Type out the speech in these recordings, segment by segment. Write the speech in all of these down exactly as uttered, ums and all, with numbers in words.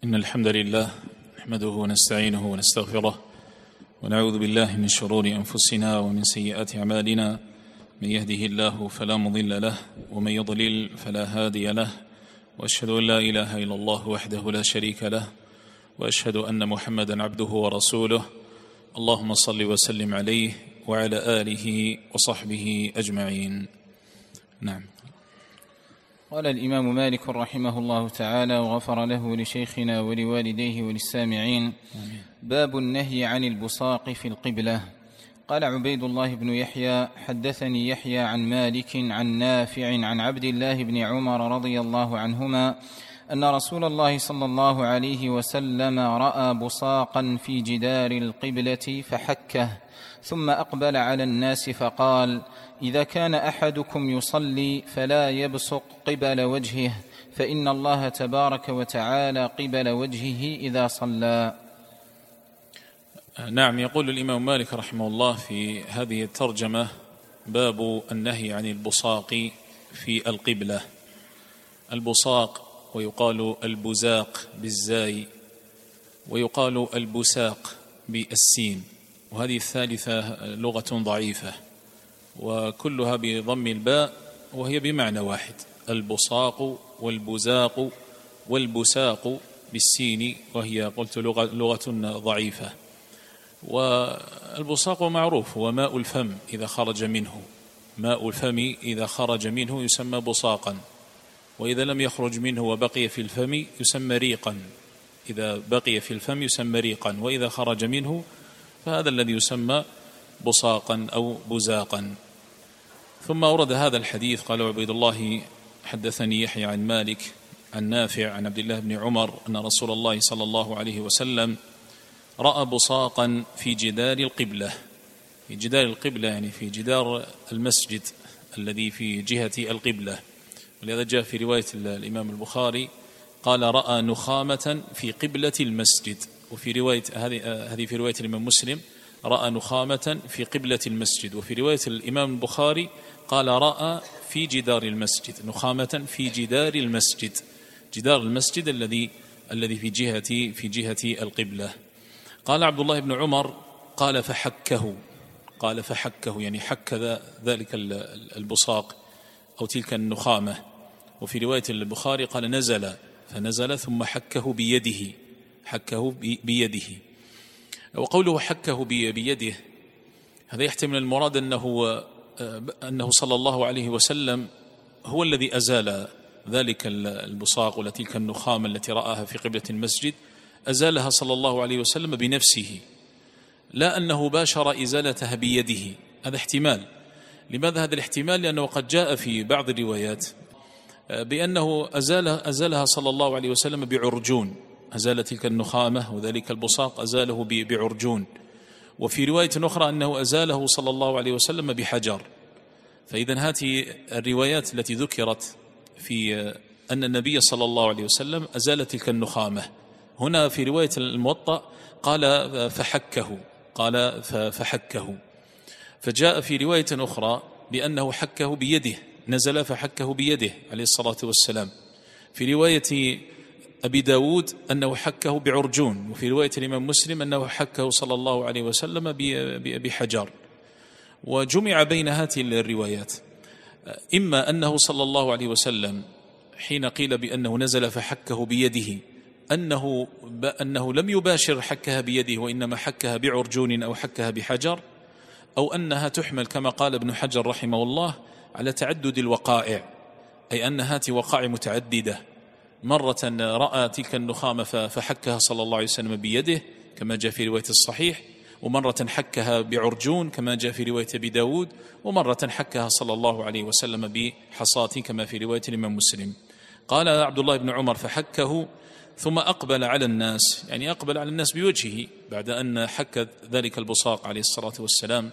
إن الحمد لله نحمده ونستعينه ونستغفره ونعوذ بالله من شرور أنفسنا ومن سيئات أعمالنا. من يهده الله فلا مضل له ومن يضلل فلا هادي له، وأشهد أن لا إله إلا الله وحده لا شريك له، وأشهد أن محمدا عبده ورسوله. اللهم صل وسلم عليه وعلى آله وصحبه أجمعين. نعم. قال الإمام مالك رحمه الله تعالى وغفر له ولشيخنا ولوالديه وللسامعين: باب النهي عن البصاق في القبلة. قال عبيد الله بن يحيى: حدثني يحيى عن مالك عن نافع عن عبد الله بن عمر رضي الله عنهما أن رسول الله صلى الله عليه وسلم رأى بصاقا في جدار القبلة فحكه، ثم أقبل على الناس فقال: إذا كان أحدكم يصلي فلا يبصق قبل وجهه، فإن الله تبارك وتعالى قبل وجهه إذا صلى. نعم. يقول الإمام مالك رحمه الله في هذه الترجمة: باب النهي عن البصاق في القبلة. البصاق ويقال البزاق بالزاي، ويقال البساق بالسين، وهذه الثالثة لغة ضعيفة، وكلها بضم الباء وهي بمعنى واحد: البصاق والبزاق والبساق بالسين، وهي قلت لغة, لغة ضعيفة. والبصاق معروف هو ماء الفم إذا خرج منه، ماء الفم إذا خرج منه يسمى بصاقا، وإذا لم يخرج منه وبقي في الفم يسمى ريقا. إذا بقي في الفم يسمى ريقا، وإذا خرج منه فهذا الذي يسمى بصاقا أو بزاقا. ثم أورد هذا الحديث. قال عبيد الله: حدثني يحيى عن مالك عن نافع عن عبد الله بن عمر أن رسول الله صلى الله عليه وسلم رأى بصاقا في جدار القبلة. في جدار القبلة يعني في جدار المسجد الذي في جهة القبلة، ولهذا جاء في رواية الإمام البخاري قال: رأى نخامة في قبلة المسجد. وفي رواية هذه في رواية الإمام مسلم: رأى نخامة في قبلة المسجد. وفي رواية الإمام البخاري قال: رأى في جدار المسجد، نخامة في جدار المسجد، جدار المسجد الذي الذي في جهة في جهة القبلة. قال عبد الله بن عمر: قال فحكه، قال فحكه يعني حك ذلك البصاق أو تلك النخامة. وفي رواية البخاري قال: نزل، فنزل ثم حكه بيده، حكه بيده. وقوله حكه بيده هذا يحتمل المراد أنه أنه صلى الله عليه وسلم هو الذي أزال ذلك البصاق وتلك النخامة التي رآها في قبلة المسجد، أزالها صلى الله عليه وسلم بنفسه، لا أنه باشر إزالتها بيده. هذا احتمال. لماذا هذا الاحتمال؟ لأنه قد جاء في بعض الروايات بأنه أزال أزالها صلى الله عليه وسلم بعرجون، أزال تلك النخامة وذلك البصاق أزاله بعرجون. وفي رواية أخرى أنه أزاله صلى الله عليه وسلم بحجر. فإذا هذه الروايات التي ذكرت في أن النبي صلى الله عليه وسلم أزال تلك النخامة، هنا في رواية الموطأ قال فحكه، قال فحكه. فجاء في رواية أخرى بأنه حكه بيده، نزل فحكه بيده عليه الصلاة والسلام. في رواية أبي داود أنه حكه بعرجون. وفي رواية الإمام مسلم أنه حكه صلى الله عليه وسلم بحجر. وجمع بين هذه الروايات إما أنه صلى الله عليه وسلم حين قيل بأنه نزل فحكه بيده أنه, أنه لم يباشر حكها بيده، وإنما حكها بعرجون أو حكها بحجر، أو أنها تحمل كما قال ابن حجر رحمه الله على تعدد الوقائع، أي أن هذه وقائع متعددة. مرة رأى تلك النخامة فحكها صلى الله عليه وسلم بيده كما جاء في رواية الصحيح، ومرة حكها بعرجون كما جاء في رواية أبي داود، ومرة حكها صلى الله عليه وسلم بحصاة كما في رواية الإمام مسلم. قال عبد الله بن عمر: فحكه ثم أقبل على الناس، يعني أقبل على الناس بوجهه بعد أن حك ذلك البصاق عليه الصلاة والسلام،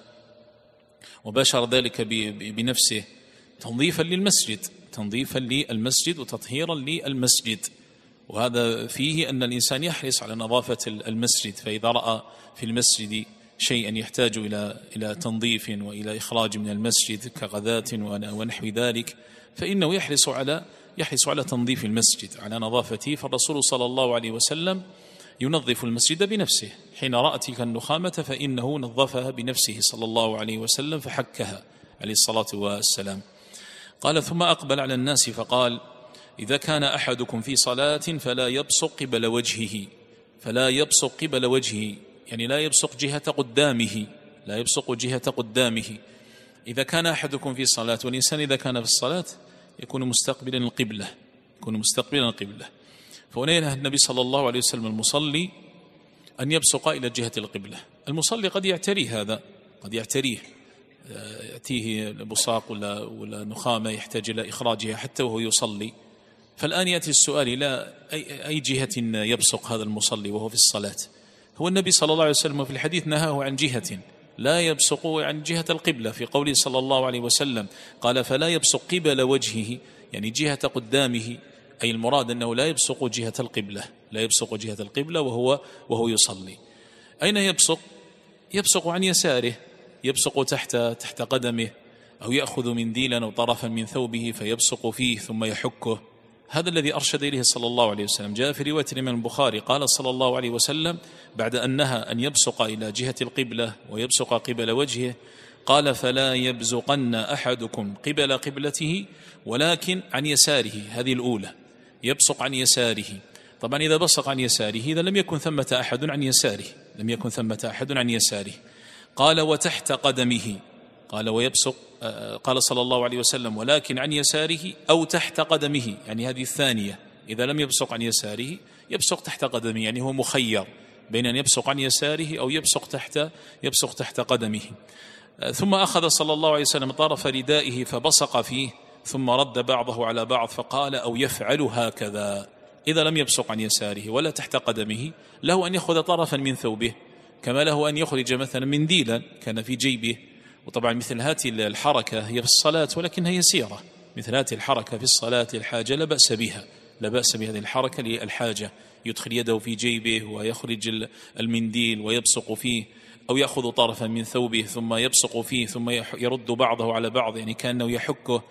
وباشر ذلك بنفسه تنظيفا للمسجد، تنظيفا للمسجد وتطهيرا للمسجد. وهذا فيه أن الإنسان يحرص على نظافة المسجد، فإذا رأى في المسجد شيئا يحتاج إلى إلى تنظيف وإلى إخراج من المسجد كغذاة ونحو ذلك، فإنه يحرص على يحرص على تنظيف المسجد، على نظافته، فالرسول صلى الله عليه وسلم ينظف المسجد بنفسه، حين رأى تلك النخامة فإنه نظفها بنفسه صلى الله عليه وسلم فحكها عليه الصلاة والسلام. قال: ثم أقبل على الناس فقال: إذا كان أحدكم في صلاة فلا يبصق قبل وجهه، فلا يبصق قبل وجهه يعني لا يبصق جهة قدامه، لا يبصق جهة قدامه. إذا كان أحدكم في صلاة، والإنسان إذا كان في الصلاة يكون مستقبلا القبلة، يكون مستقبلا القبلة. فهنا ينهى النبي صلى الله عليه وسلم المصلي أن يبصق إلى جهة القبلة. المصلي قد يعتريه هذا، قد يعتريه، يأتيه بصاق ولا, ولا نخامة يحتاج إلى إخراجها حتى وهو يصلي. فالآن يأتي السؤال: إلى أي, أي جهة يبصق هذا المصلي وهو في الصلاة؟ هو النبي صلى الله عليه وسلم في الحديث نهاه عن جهة لا يبصق عن جهة القبلة، في قوله صلى الله عليه وسلم قال: فلا يبصق قبل وجهه، يعني جهة قدامه، أي المراد أنه لا يبصق جهة القبلة، لا يبصق جهة القبلة وهو وهو يصلي. أين يبصق؟ يبصق عن يساره، يبصق تحت تحت قدمه، أو يأخذ منديلا أو طرفا من ثوبه فيبصق فيه ثم يحكه. هذا الذي أرشد إليه صلى الله عليه وسلم. جاء في رواية الإمام البخاري قال صلى الله عليه وسلم بعد أن نهى أن يبصق إلى جهة القبلة ويبصق قبل وجهه قال: فلا يبزقن أحدكم قبل قبلته ولكن عن يساره. هذه الأولى، يبصق عن يساره. طبعا إذا بصق عن يساره إذا لم يكن ثمة أحد عن يساره، لم يكن ثمة أحد عن يساره. قال: وتحت قدمه، قال ويبصق، قال صلى الله عليه وسلم ولكن عن يساره أو تحت قدمه، يعني هذه الثانية، إذا لم يبصق عن يساره يبصق تحت قدمه، يعني هو مخير بين أن يبصق عن يساره أو يبصق تحت يبصق تحت قدمه. ثم أخذ صلى الله عليه وسلم طرف ردائه فبصق فيه ثم رد بعضه على بعض فقال: أو يفعل هكذا. إذا لم يبصق عن يساره ولا تحت قدمه له أن يأخذ طرفا من ثوبه، كما له أن يخرج مثلا منديلا كان في جيبه. وطبعا مثل هذه الحركة هي في الصلاة ولكنها يسيرة، مثل هذه الحركة في الصلاة للحاجة لا بأس بها، لا بأس بهذه الحركة للحاجة، يدخل يده في جيبه ويخرج المنديل ويبصق فيه، أو يأخذ طرفا من ثوبه ثم يبصق فيه ثم يرد بعضه على بعض، يعني كأنه يحكه،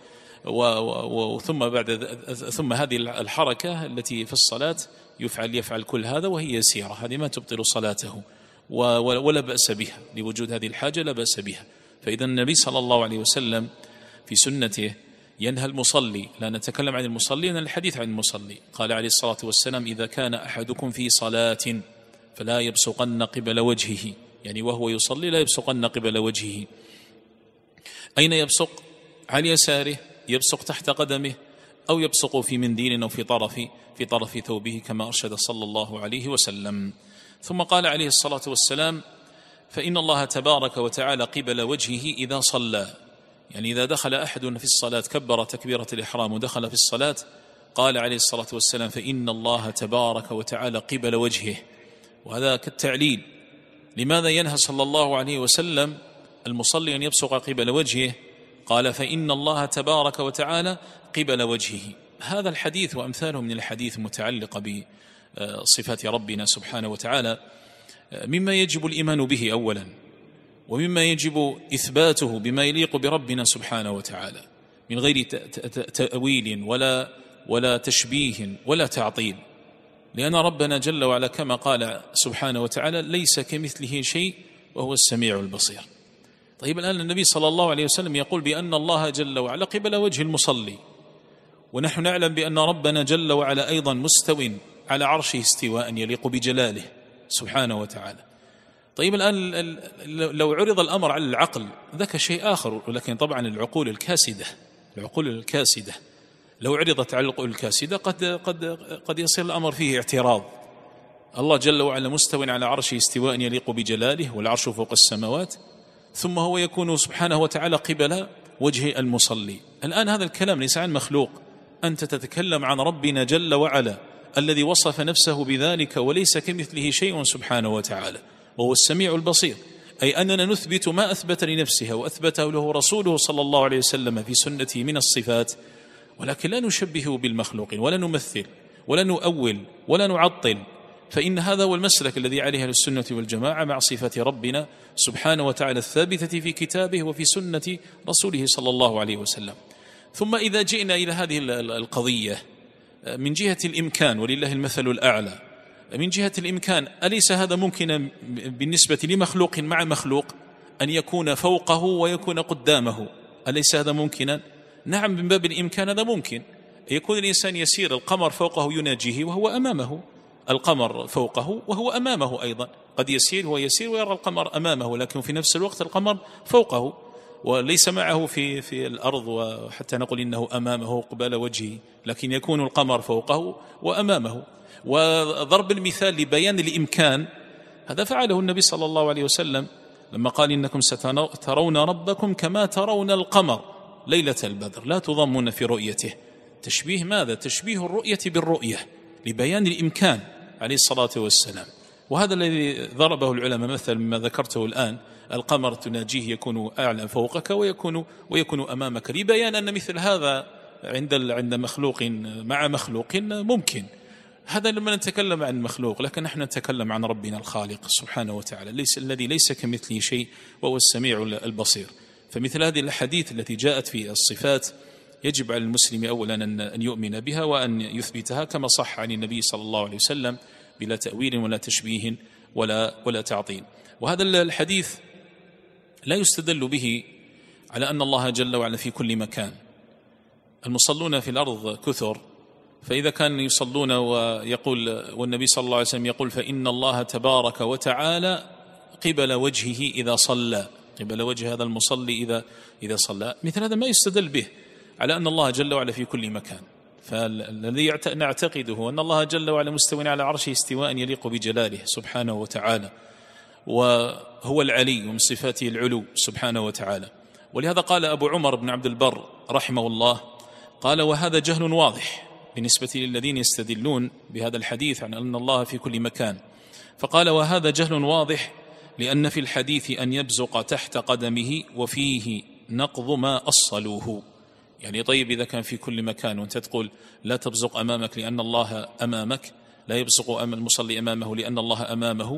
وثم بعد ثم هذه الحركة التي في الصلاة يفعل يفعل كل هذا وهي يسيرة، هذه ما تبطل صلاته ولا بأس بها، لوجود هذه الحاجة لا بأس بها. فإذا النبي صلى الله عليه وسلم في سنته ينهى المصلي، لا نتكلم عن المصلي، لأن الحديث عن المصلي. قال عليه الصلاة والسلام: إذا كان أحدكم في صلاة فلا يبصقن قبل وجهه، يعني وهو يصلي لا يبصقن قبل وجهه. أين يبصق؟ عن يساره، يبصق تحت قدمه، أو يبصق في منديل أو في طرف في طرف ثوبه كما أرشد صلى الله عليه وسلم. ثم قال عليه الصلاة والسلام: فإن الله تبارك وتعالى قبل وجهه إذا صلى، يعني إذا دخل أحد في الصلاة كبر تكبيرة الإحرام ودخل في الصلاة، قال عليه الصلاة والسلام: فإن الله تبارك وتعالى قبل وجهه. وهذا كالتعليل. لماذا ينهى صلى الله عليه وسلم المصلي أن يبصق قبل وجهه؟ قال: فإن الله تبارك وتعالى قبل وجهه. هذا الحديث وأمثاله من الحديث متعلقة بصفات ربنا سبحانه وتعالى مما يجب الإيمان به أولا، ومما يجب إثباته بما يليق بربنا سبحانه وتعالى من غير تأويل ولا ولا تشبيه ولا تعطيل، لأن ربنا جل وعلا كما قال سبحانه وتعالى: ليس كمثله شيء وهو السميع البصير. طيب الآن النبي صلى الله عليه وسلم يقول بأن الله جل وعلا قبل وجه المصلي، ونحن نعلم بأن ربنا جل وعلا أيضا مستو على عرشه استواء يليق بجلاله سبحانه وتعالى. طيب الآن لو عرض الأمر على العقل ذاك شيء آخر، ولكن طبعا العقول الكاسدة العقول الكاسدة لو عرضت على العقول الكاسدة قد قد قد يصير الأمر فيه اعتراض. الله جل وعلا مستو على عرشه استواء يليق بجلاله، والعرش فوق السماوات، ثم هو يكون سبحانه وتعالى قبل وجه المصلي. الآن هذا الكلام ليس عن مخلوق، أنت تتكلم عن ربنا جل وعلا الذي وصف نفسه بذلك وليس كمثله شيء سبحانه وتعالى، وهو السميع البصير، أي أننا نثبت ما أثبت لنفسه وأثبته له رسوله صلى الله عليه وسلم في سنته من الصفات، ولكن لا نشبهه بالمخلوقين ولا نمثل ولا نؤول ولا نعطل، فإن هذا هو المسلك الذي عليه السنة والجماعة مع صفة ربنا سبحانه وتعالى الثابتة في كتابه وفي سنة رسوله صلى الله عليه وسلم. ثم إذا جئنا إلى هذه القضية من جهة الإمكان، ولله المثل الأعلى، من جهة الإمكان أليس هذا ممكنا بالنسبة لمخلوق مع مخلوق أن يكون فوقه ويكون قدامه؟ أليس هذا ممكنا؟ نعم، من باب الإمكان هذا ممكن. يكون الإنسان يسير، القمر فوقه يناجيه وهو أمامه، القمر فوقه وهو أمامه أيضا، قد يسير هو يسير ويرى القمر أمامه، لكن في نفس الوقت القمر فوقه وليس معه في في الأرض، وحتى نقول إنه أمامه قبال وجهه، لكن يكون القمر فوقه وأمامه. وضرب المثال لبيان الإمكان هذا فعله النبي صلى الله عليه وسلم لما قال إنكم سترون ربكم كما ترون القمر ليلة البدر لا تضامون في رؤيته. تشبيه ماذا؟ تشبيه الرؤية بالرؤية لبيان الإمكان عليه الصلاة والسلام. وهذا الذي ضربه العلماء مثل مما ذكرته الآن، القمر تناجيه يكون أعلى فوقك ويكون ويكون أمامك، لبيان أن مثل هذا عند عند مخلوق مع مخلوق ممكن. هذا لما نتكلم عن مخلوق، لكن نحن نتكلم عن ربنا الخالق سبحانه وتعالى، ليس الذي ليس كمثله شيء وهو السميع البصير. فمثل هذه الحديث التي جاءت في الصفات يجب على المسلم أولا أن يؤمن بها وأن يثبتها كما صح عن النبي صلى الله عليه وسلم بلا تأويل ولا تشبيه ولا ولا تعطيل. وهذا الحديث لا يستدل به على أن الله جل وعلا في كل مكان. المصلون في الأرض كثر، فإذا كان يصلون ويقول والنبي صلى الله عليه وسلم يقول فإن الله تبارك وتعالى قبل وجهه إذا صلى، قبل وجه هذا المصلي إذا إذا صلى، مثل هذا ما يستدل به على أن الله جل وعلا في كل مكان. فالذي نعتقده أن الله جل وعلا مستوٍ على عرشه استواء يليق بجلاله سبحانه وتعالى، وهو العلي ومن صفاته العلو سبحانه وتعالى. ولهذا قال أبو عمر بن عبد البر رحمه الله قال وهذا جهل واضح بالنسبة للذين يستدلون بهذا الحديث عن أن الله في كل مكان. فقال وهذا جهل واضح لأن في الحديث أن يبزق تحت قدمه وفيه نقض ما أصلوه. يعني طيب إذا كان في كل مكان وأنت تقول لا تبزق أمامك لأن الله أمامك، لا يبزق المصلي أمامه لأن الله أمامه،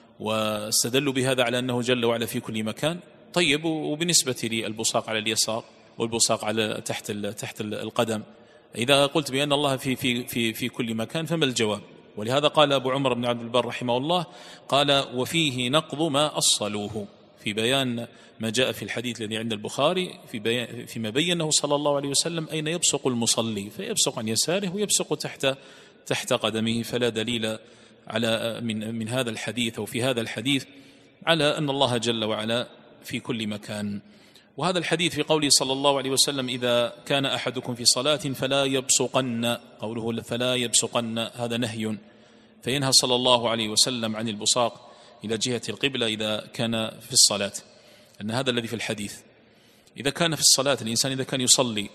واستدلوا بهذا على أنه جل وعلا في كل مكان. طيب وبالنسبة للبصاق على اليسار والبصاق على تحت تحت القدم، إذا قلت بأن الله في في في في كل مكان فما الجواب؟ ولهذا قال أبو عمر بن عبد البر رحمه الله قال وفيه نقض ما أصلوه، في بيان ما جاء في الحديث الذي عند البخاري في بيان فيما بينه صلى الله عليه وسلم أين يبصق المصلي، فيبصق عن يساره ويبصق تحت تحت قدمه. فلا دليل على من من هذا الحديث أو في هذا الحديث على أن الله جل وعلا في كل مكان. وهذا الحديث في قوله صلى الله عليه وسلم إذا كان أحدكم في صلاة فلا يبصقن، قوله فلا يبصقن هذا نهي، فينهى صلى الله عليه وسلم عن البصاق إلى جهة القبلة إذا كان في الصلاة، أن هذا الذي في الحديث. إذا كان في الصلاة الإنسان إذا كان يصلي،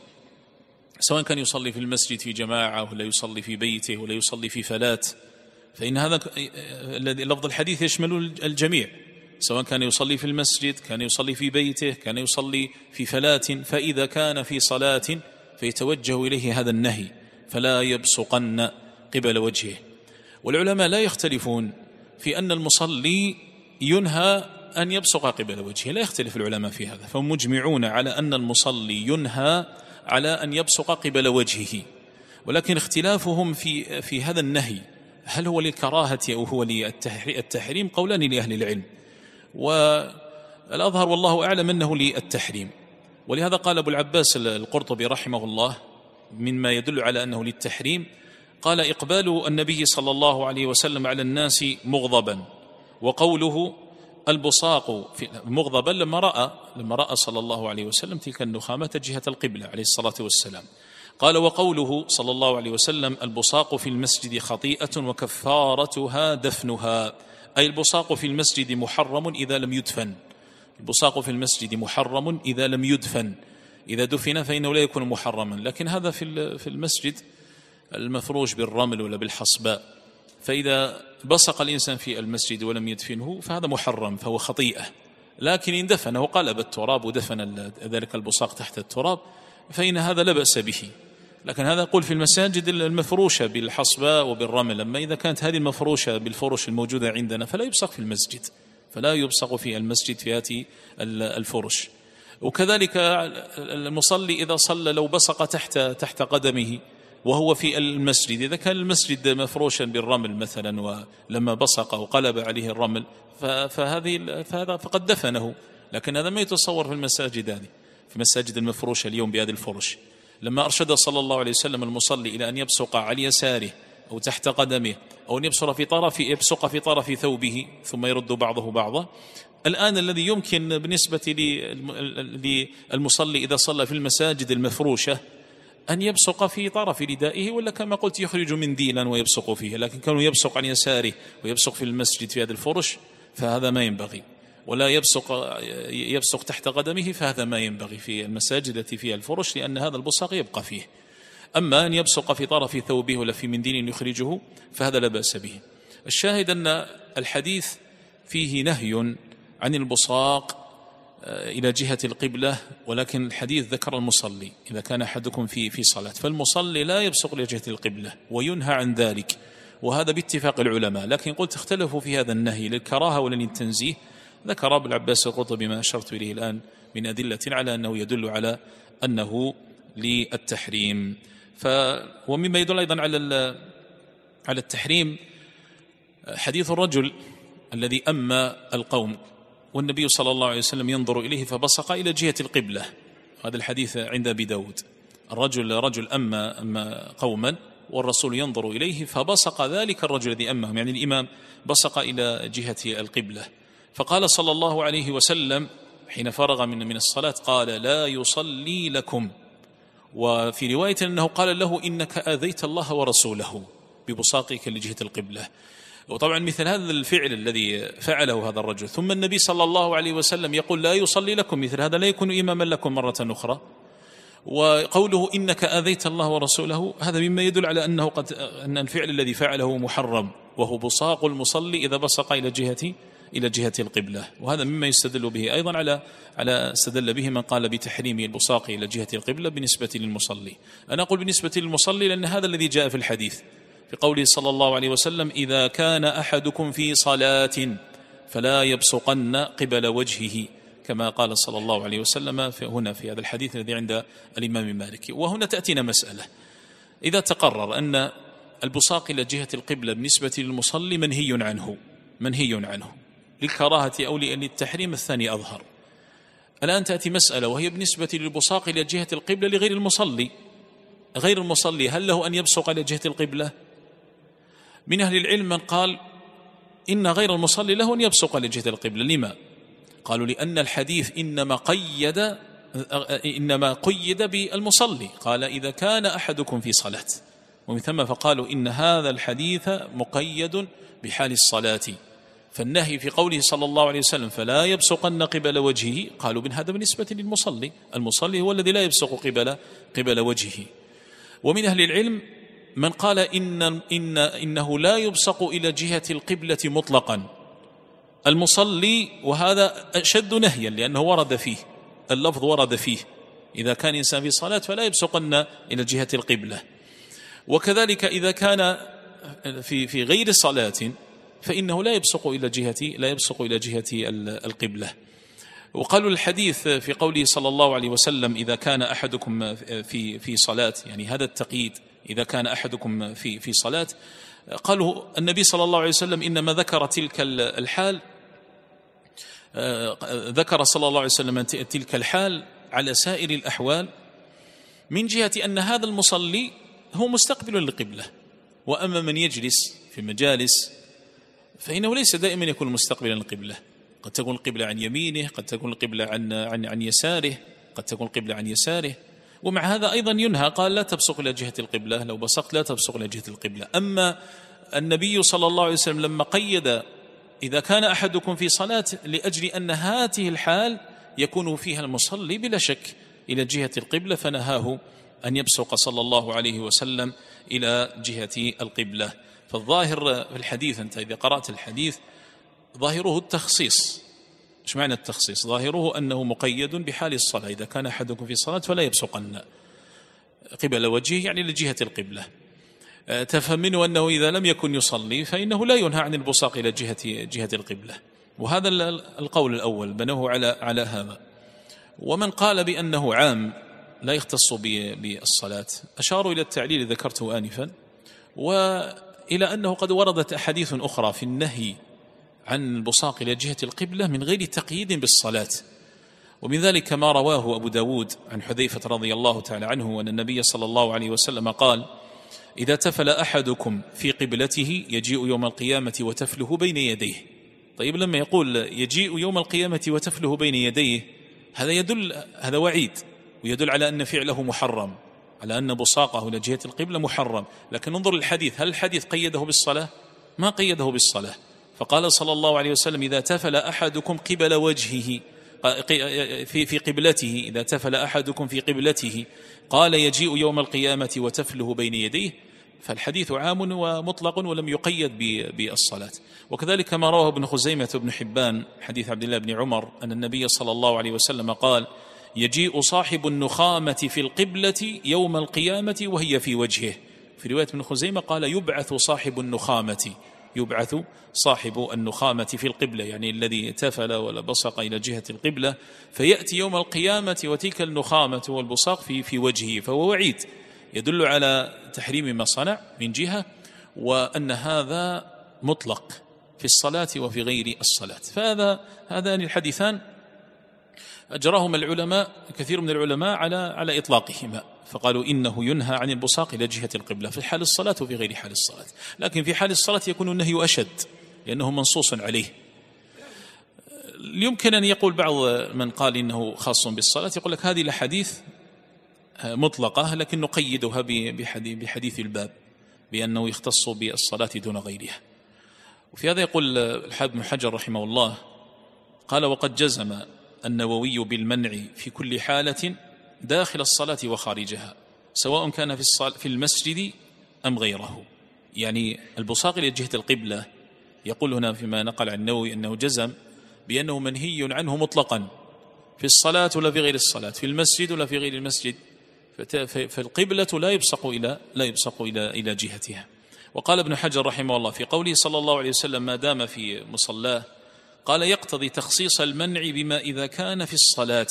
سواء كان يصلي في المسجد في جماعة ولا يصلي في بيته ولا يصلي في فلاة، فإن هذا لفظ الحديث يشمل الجميع، سواء كان يصلي في المسجد، كان يصلي في بيته، كان يصلي في فلاة. فإذا كان في صلاة فيتوجه إليه هذا النهي فلا يبصقن قبل وجهه. والعلماء لا يختلفون في أن المصلي ينهى أن يبصق قبل وجهه، لا يختلف العلماء في هذا، فهم مجمعون على أن المصلي ينهى على أن يبصق قبل وجهه. ولكن اختلافهم في في هذا النهي هل هو للكراهة أو هو للتحريم قولان لأهل العلم، والأظهر والله أعلم أنه للتحريم. ولهذا قال أبو العباس القرطبي رحمه الله مما يدل على أنه للتحريم، قال إقبال النبي صلى الله عليه وسلم على الناس مغضبا، وقوله البصاق مغضبا لما رأى لما رأى صلى الله عليه وسلم تلك النخامة جهة القبلة عليه الصلاة والسلام. قال وقوله صلى الله عليه وسلم البصاق في المسجد خطيئة وكفارتها دفنها، أي البصاق في المسجد محرم إذا لم يدفن، البصاق في المسجد محرم إذا لم يدفن، إذا دفن فإنه لا يكون محرما. لكن هذا في في المسجد المفروش بالرمل ولا بالحصباء، فإذا بصق الإنسان في المسجد ولم يدفنه فهذا محرم فهو خطيئة. لكن إن دفنه قلب التراب ودفن ذلك البصاق تحت التراب فإن هذا لا بأس به. لكن هذا يقول في المساجد المفروشة بالحصباء وبالرمل. أما إذا كانت هذه المفروشة بالفرش الموجودة عندنا فلا يبصق في المسجد، فلا يبصق في المسجد في هذه الفرش. وكذلك المصلي إذا صلى لو بصق تحت تحت قدمه وهو في المسجد، إذا كان المسجد مفروشا بالرمل مثلا ولما بصق وقلب عليه الرمل فهذه فهذا فقد دفنه، لكن هذا ما يتصور في المساجد هذه، في المساجد المفروشة اليوم بهذه الفرش. لما أرشد صلى الله عليه وسلم المصلي إلى أن يبصق على يساره أو تحت قدمه أو أن يبصق في طرف يبصق في طرف ثوبه ثم يرد بعضه بعضا. الآن الذي يمكن بالنسبة للمصلي إذا صلى في المساجد المفروشة أن يبصق في طرف ردائه، ولا كما قلت يخرج منديلا ويبصق فيه، لكن كانوا يبصق عن يساره ويبصق في المسجد في هذا الفرش فهذا ما ينبغي، ولا يبصق يبصق تحت قدمه فهذا ما ينبغي في المساجد التي فيها الفرش، لأن هذا البصق يبقى فيه. أما أن يبصق في طرف ثوبه ولا في منديل يخرجه فهذا لا بأس به. الشاهد أن الحديث فيه نهي عن البصاق إلى جهة القبلة، ولكن الحديث ذكر المصلي إذا كان أحدكم في في صلاة، فالمصلي لا يبصق إلى جهة القبلة وينهى عن ذلك، وهذا باتفاق العلماء. لكن قلت اختلفوا في هذا النهي للكراهة ولا للتنزيه. ذكر أبو العباس القرطبي ما أشرت إليه الآن من أدلة على أنه يدل على أنه للتحريم. ف ومما يدل أيضا على على التحريم حديث الرجل الذي أمى القوم والنبي صلى الله عليه وسلم ينظر إليه فبصق إلى جهة القبلة. هذا الحديث عند أبي داود. الرجل رجل أمى أما قوما والرسول ينظر إليه فبصق ذلك الرجل الذي أمهم، يعني الإمام بصق إلى جهة القبلة، فقال صلى الله عليه وسلم حين فرغ من من الصلاة قال لا يصلي لكم. وفي رواية أنه قال له إنك آذيت الله ورسوله ببصاقك لجهة القبلة. وطبعا مثل هذا الفعل الذي فعله هذا الرجل ثم النبي صلى الله عليه وسلم يقول لا يصلي لكم، مثل هذا لا يكون إماما لكم مرة أخرى. وقوله إنك آذيت الله ورسوله هذا مما يدل على أنه قد أن الفعل الذي فعله محرم، وهو بصاق المصلي إذا بصق إلى جهة إلى جهة القبلة. وهذا مما يستدل به أيضا على على استدل به من قال بتحريم البصاق إلى جهة القبلة بالنسبة للمصلي. أنا أقول بالنسبة للمصلي لأن هذا الذي جاء في الحديث في قوله صلى الله عليه وسلم إذا كان أحدكم في صلاة فلا يبصقن قبل وجهه، كما قال صلى الله عليه وسلم في هنا في هذا الحديث الذي عند الإمام مالك. وهنا تأتينا مسألة، إذا تقرر أن البصاق إلى جهة القبلة بالنسبة للمصلي منهي عنه منهي عنه للكراهة أو للتحريم، الثاني أظهر. الآن تأتي مسألة وهي بالنسبة للبصاق إلى جهة القبلة لغير المصلي. غير المصلي هل له أن يبصق إلى جهة القبلة؟ من أهل العلم من قال إن غير المصلي له أن يبصق إلى جهة القبلة. لما؟ قالوا لأن الحديث إنما قيد إنما قيد بالمصلي، قال إذا كان أحدكم في صلاة، ومن ثم فقالوا إن هذا الحديث مقيد بحال الصلاة، فالنهي في قوله صلى الله عليه وسلم فلا يبصقن قبل وجهه قالوا من هذا بالنسبة للمصلي، المصلي هو الذي لا يبصق قبل قبل وجهه. ومن أهل العلم من قال إن إن إنه لا يبصق إلى جهة القبلة مطلقا المصلي، وهذا أشد نهيا لأنه ورد فيه اللفظ ورد فيه إذا كان إنسان في صلاة فلا يبصقن إلى جهة القبلة. وكذلك إذا كان في في غير صلاة فإنه لا يبصق إلى جهة لا يبصق إلى جهة القبلة. وقالوا الحديث في قوله صلى الله عليه وسلم إذا كان أحدكم في في صلاة، يعني هذا التقييد إذا كان أحدكم في في صلاة، قالوا النبي صلى الله عليه وسلم إنما ذكر تلك الحال ذكر صلى الله عليه وسلم تلك الحال على سائر الأحوال من جهة أن هذا المصلي هو مستقبل للقبلة، وأما من يجلس في مجالس فإنه ليس دائما يكون مستقبلا للقبلة، قد تكون القبلة عن يمينه، قد تكون القبلة عن عن عن يساره، قد تكون القبلة عن يساره. ومع هذا أيضا ينهى، قال لا تبصق إلى جهة القبلة، لو بصقت لا تبصق إلى جهة القبلة. أما النبي صلى الله عليه وسلم لما قيد إذا كان أحدكم في صلاة لأجل أن هذه الحال يكون فيها المصلي بلا شك إلى جهة القبلة، فنهاه أن يبصق صلى الله عليه وسلم إلى جهة القبلة. فالظاهر في الحديث، أنت إذا قرأت الحديث ظاهره التخصيص. إيش معنى التخصيص؟ ظاهره أنه مقيد بحال الصلاة، إذا كان أحدكم في الصلاة فلا يبصقن قبل وجهه يعني لجهة القبلة. تفهم منه أنه إذا لم يكن يصلي فإنه لا ينهى عن البصاق إلى جهة جهة القبلة. وهذا القول الأول بنوه على على هذا. ومن قال بأنه عام لا يختص بالصلاة أشاروا إلى التعليل ذكرته آنفا، وإلى أنه قد وردت أحاديث أخرى في النهي عن البصاق إلى جهة القبلة من غير تقييد بالصلاة. ومن ذلك ما رواه أبو داود عن حذيفة رضي الله تعالى عنه أن النبي صلى الله عليه وسلم قال: إذا تفل أحدكم في قبلته يجيء يوم القيامة وتفله بين يديه. طيب لما يقول يجيء يوم القيامة وتفله بين يديه، هذا يدل هذا وعيد، ويدل على أن فعله محرم، على أن بصاقه إلى جهة القبلة محرم. لكن انظر للحديث، هل الحديث قيده بالصلاة؟ ما قيده بالصلاة. فقال صلى الله عليه وسلم: إذا تفل أحدكم قبل وجهه في في قبلته، إذا تفل أحدكم في قبلته قال يجيء يوم القيامة وتفله بين يديه. فالحديث عام ومطلق ولم يقيد بالصلاة. وكذلك ما رواه ابن خزيمة وابن حبان حديث عبد الله بن عمر أن النبي صلى الله عليه وسلم قال: يجيء صاحب النخامة في القبلة يوم القيامة وهي في وجهه. في رواية ابن خزيمة قال: يبعث صاحب النخامة، يبعث صاحب النخامة في القبلة، يعني الذي تفل ولا بصق إلى جهة القبلة، فيأتي يوم القيامة وتلك النخامة والبصاق في في وجهه. فهو وعيد يدل على تحريم ما صنع من جهة، وأن هذا مطلق في الصلاة وفي غير الصلاة. فهذا هذان الحديثان أجراهما العلماء، كثير من العلماء على على إطلاقهما، فقالوا إنه ينهى عن البصاق إلى جهة القبلة في حال الصلاة وفي غير حال الصلاة. لكن في حال الصلاة يكون النهي أشد لأنه منصوص عليه. يمكن أن يقول بعض من قال إنه خاص بالصلاة، يقول لك هذه الحديث مطلقة لكن نقيدها بحديث الباب بأنه يختص بالصلاة دون غيرها. وفي هذا يقول الحافظ بن حجر رحمه الله قال: وقد جزم النووي بالمنع في كل حالة داخل الصلاة وخارجها، سواء كان في في المسجد أم غيره. يعني البصاق إلى جهة القبلة، يقول هنا فيما نقل عن النووي أنه جزم بأنه منهي عنه مطلقا في الصلاة ولا في غير الصلاة، في المسجد ولا في غير المسجد. فالقبلة لا يبصق إلى لا يبصق إلى إلى جهتها. وقال ابن حجر رحمه الله في قوله صلى الله عليه وسلم: ما دام في مصلاه، قال: يقتضي تخصيص المنع بما إذا كان في الصلاة،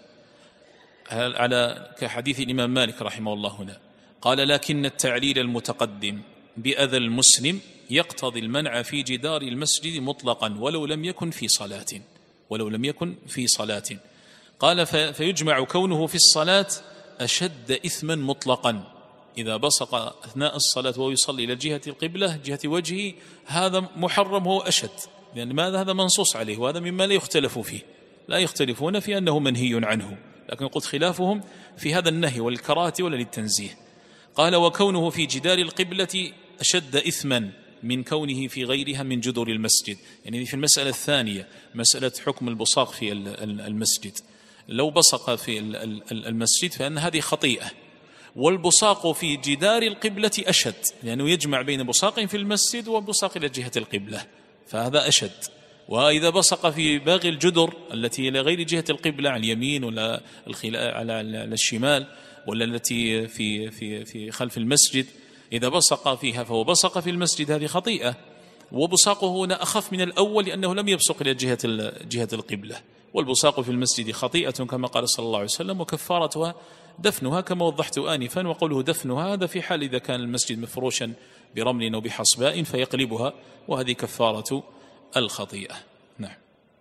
على كحديث الإمام مالك رحمه الله هنا. قال: لكن التعليل المتقدم بأذى المسلم يقتضي المنع في جدار المسجد مطلقا ولو لم يكن في صلاة ولو لم يكن في صلاة. قال: فيجمع كونه في الصلاة أشد إثما مطلقا. إذا بصق أثناء الصلاة وهو يصلي إلى جهة القبلة جهة وجهه، هذا محرم هو أشد، لأن ماذا؟ هذا منصوص عليه، وهذا مما لا يختلف فيه، لا يختلفون في أنه منهي عنه، لكن قلت خلافهم في هذا النهي والكراهة ولا للتنزيه. قال: وكونه في جدار القبلة أشد إثما من كونه في غيرها من جدر المسجد. يعني في المسألة الثانية مسألة حكم البصاق في المسجد، لو بصق في المسجد فإن هذه خطيئة، والبصاق في جدار القبلة أشد، لأنه يجمع بين بصاق في المسجد وبصاق إلى جهة القبلة، فهذا أشد. وإذا بصق في باقي الجدر التي إلى غير جهة القبلة، على اليمين ولا على الشمال ولا التي في في في خلف المسجد، إذا بصق فيها فهو بصق في المسجد، هذه خطيئة. وبصاقه هنا أخف من الأول لأنه لم يبصق إلى جهة جهة القبلة. والبصاق في المسجد خطيئة كما قال صلى الله عليه وسلم، وكفارتها دفنها كما وضحت آنفا. وقوله دفنها هذا في حال إذا كان المسجد مفروشا برمل أو بحصباء فيقلبها، وهذه كفارة الخطيئة. نعم.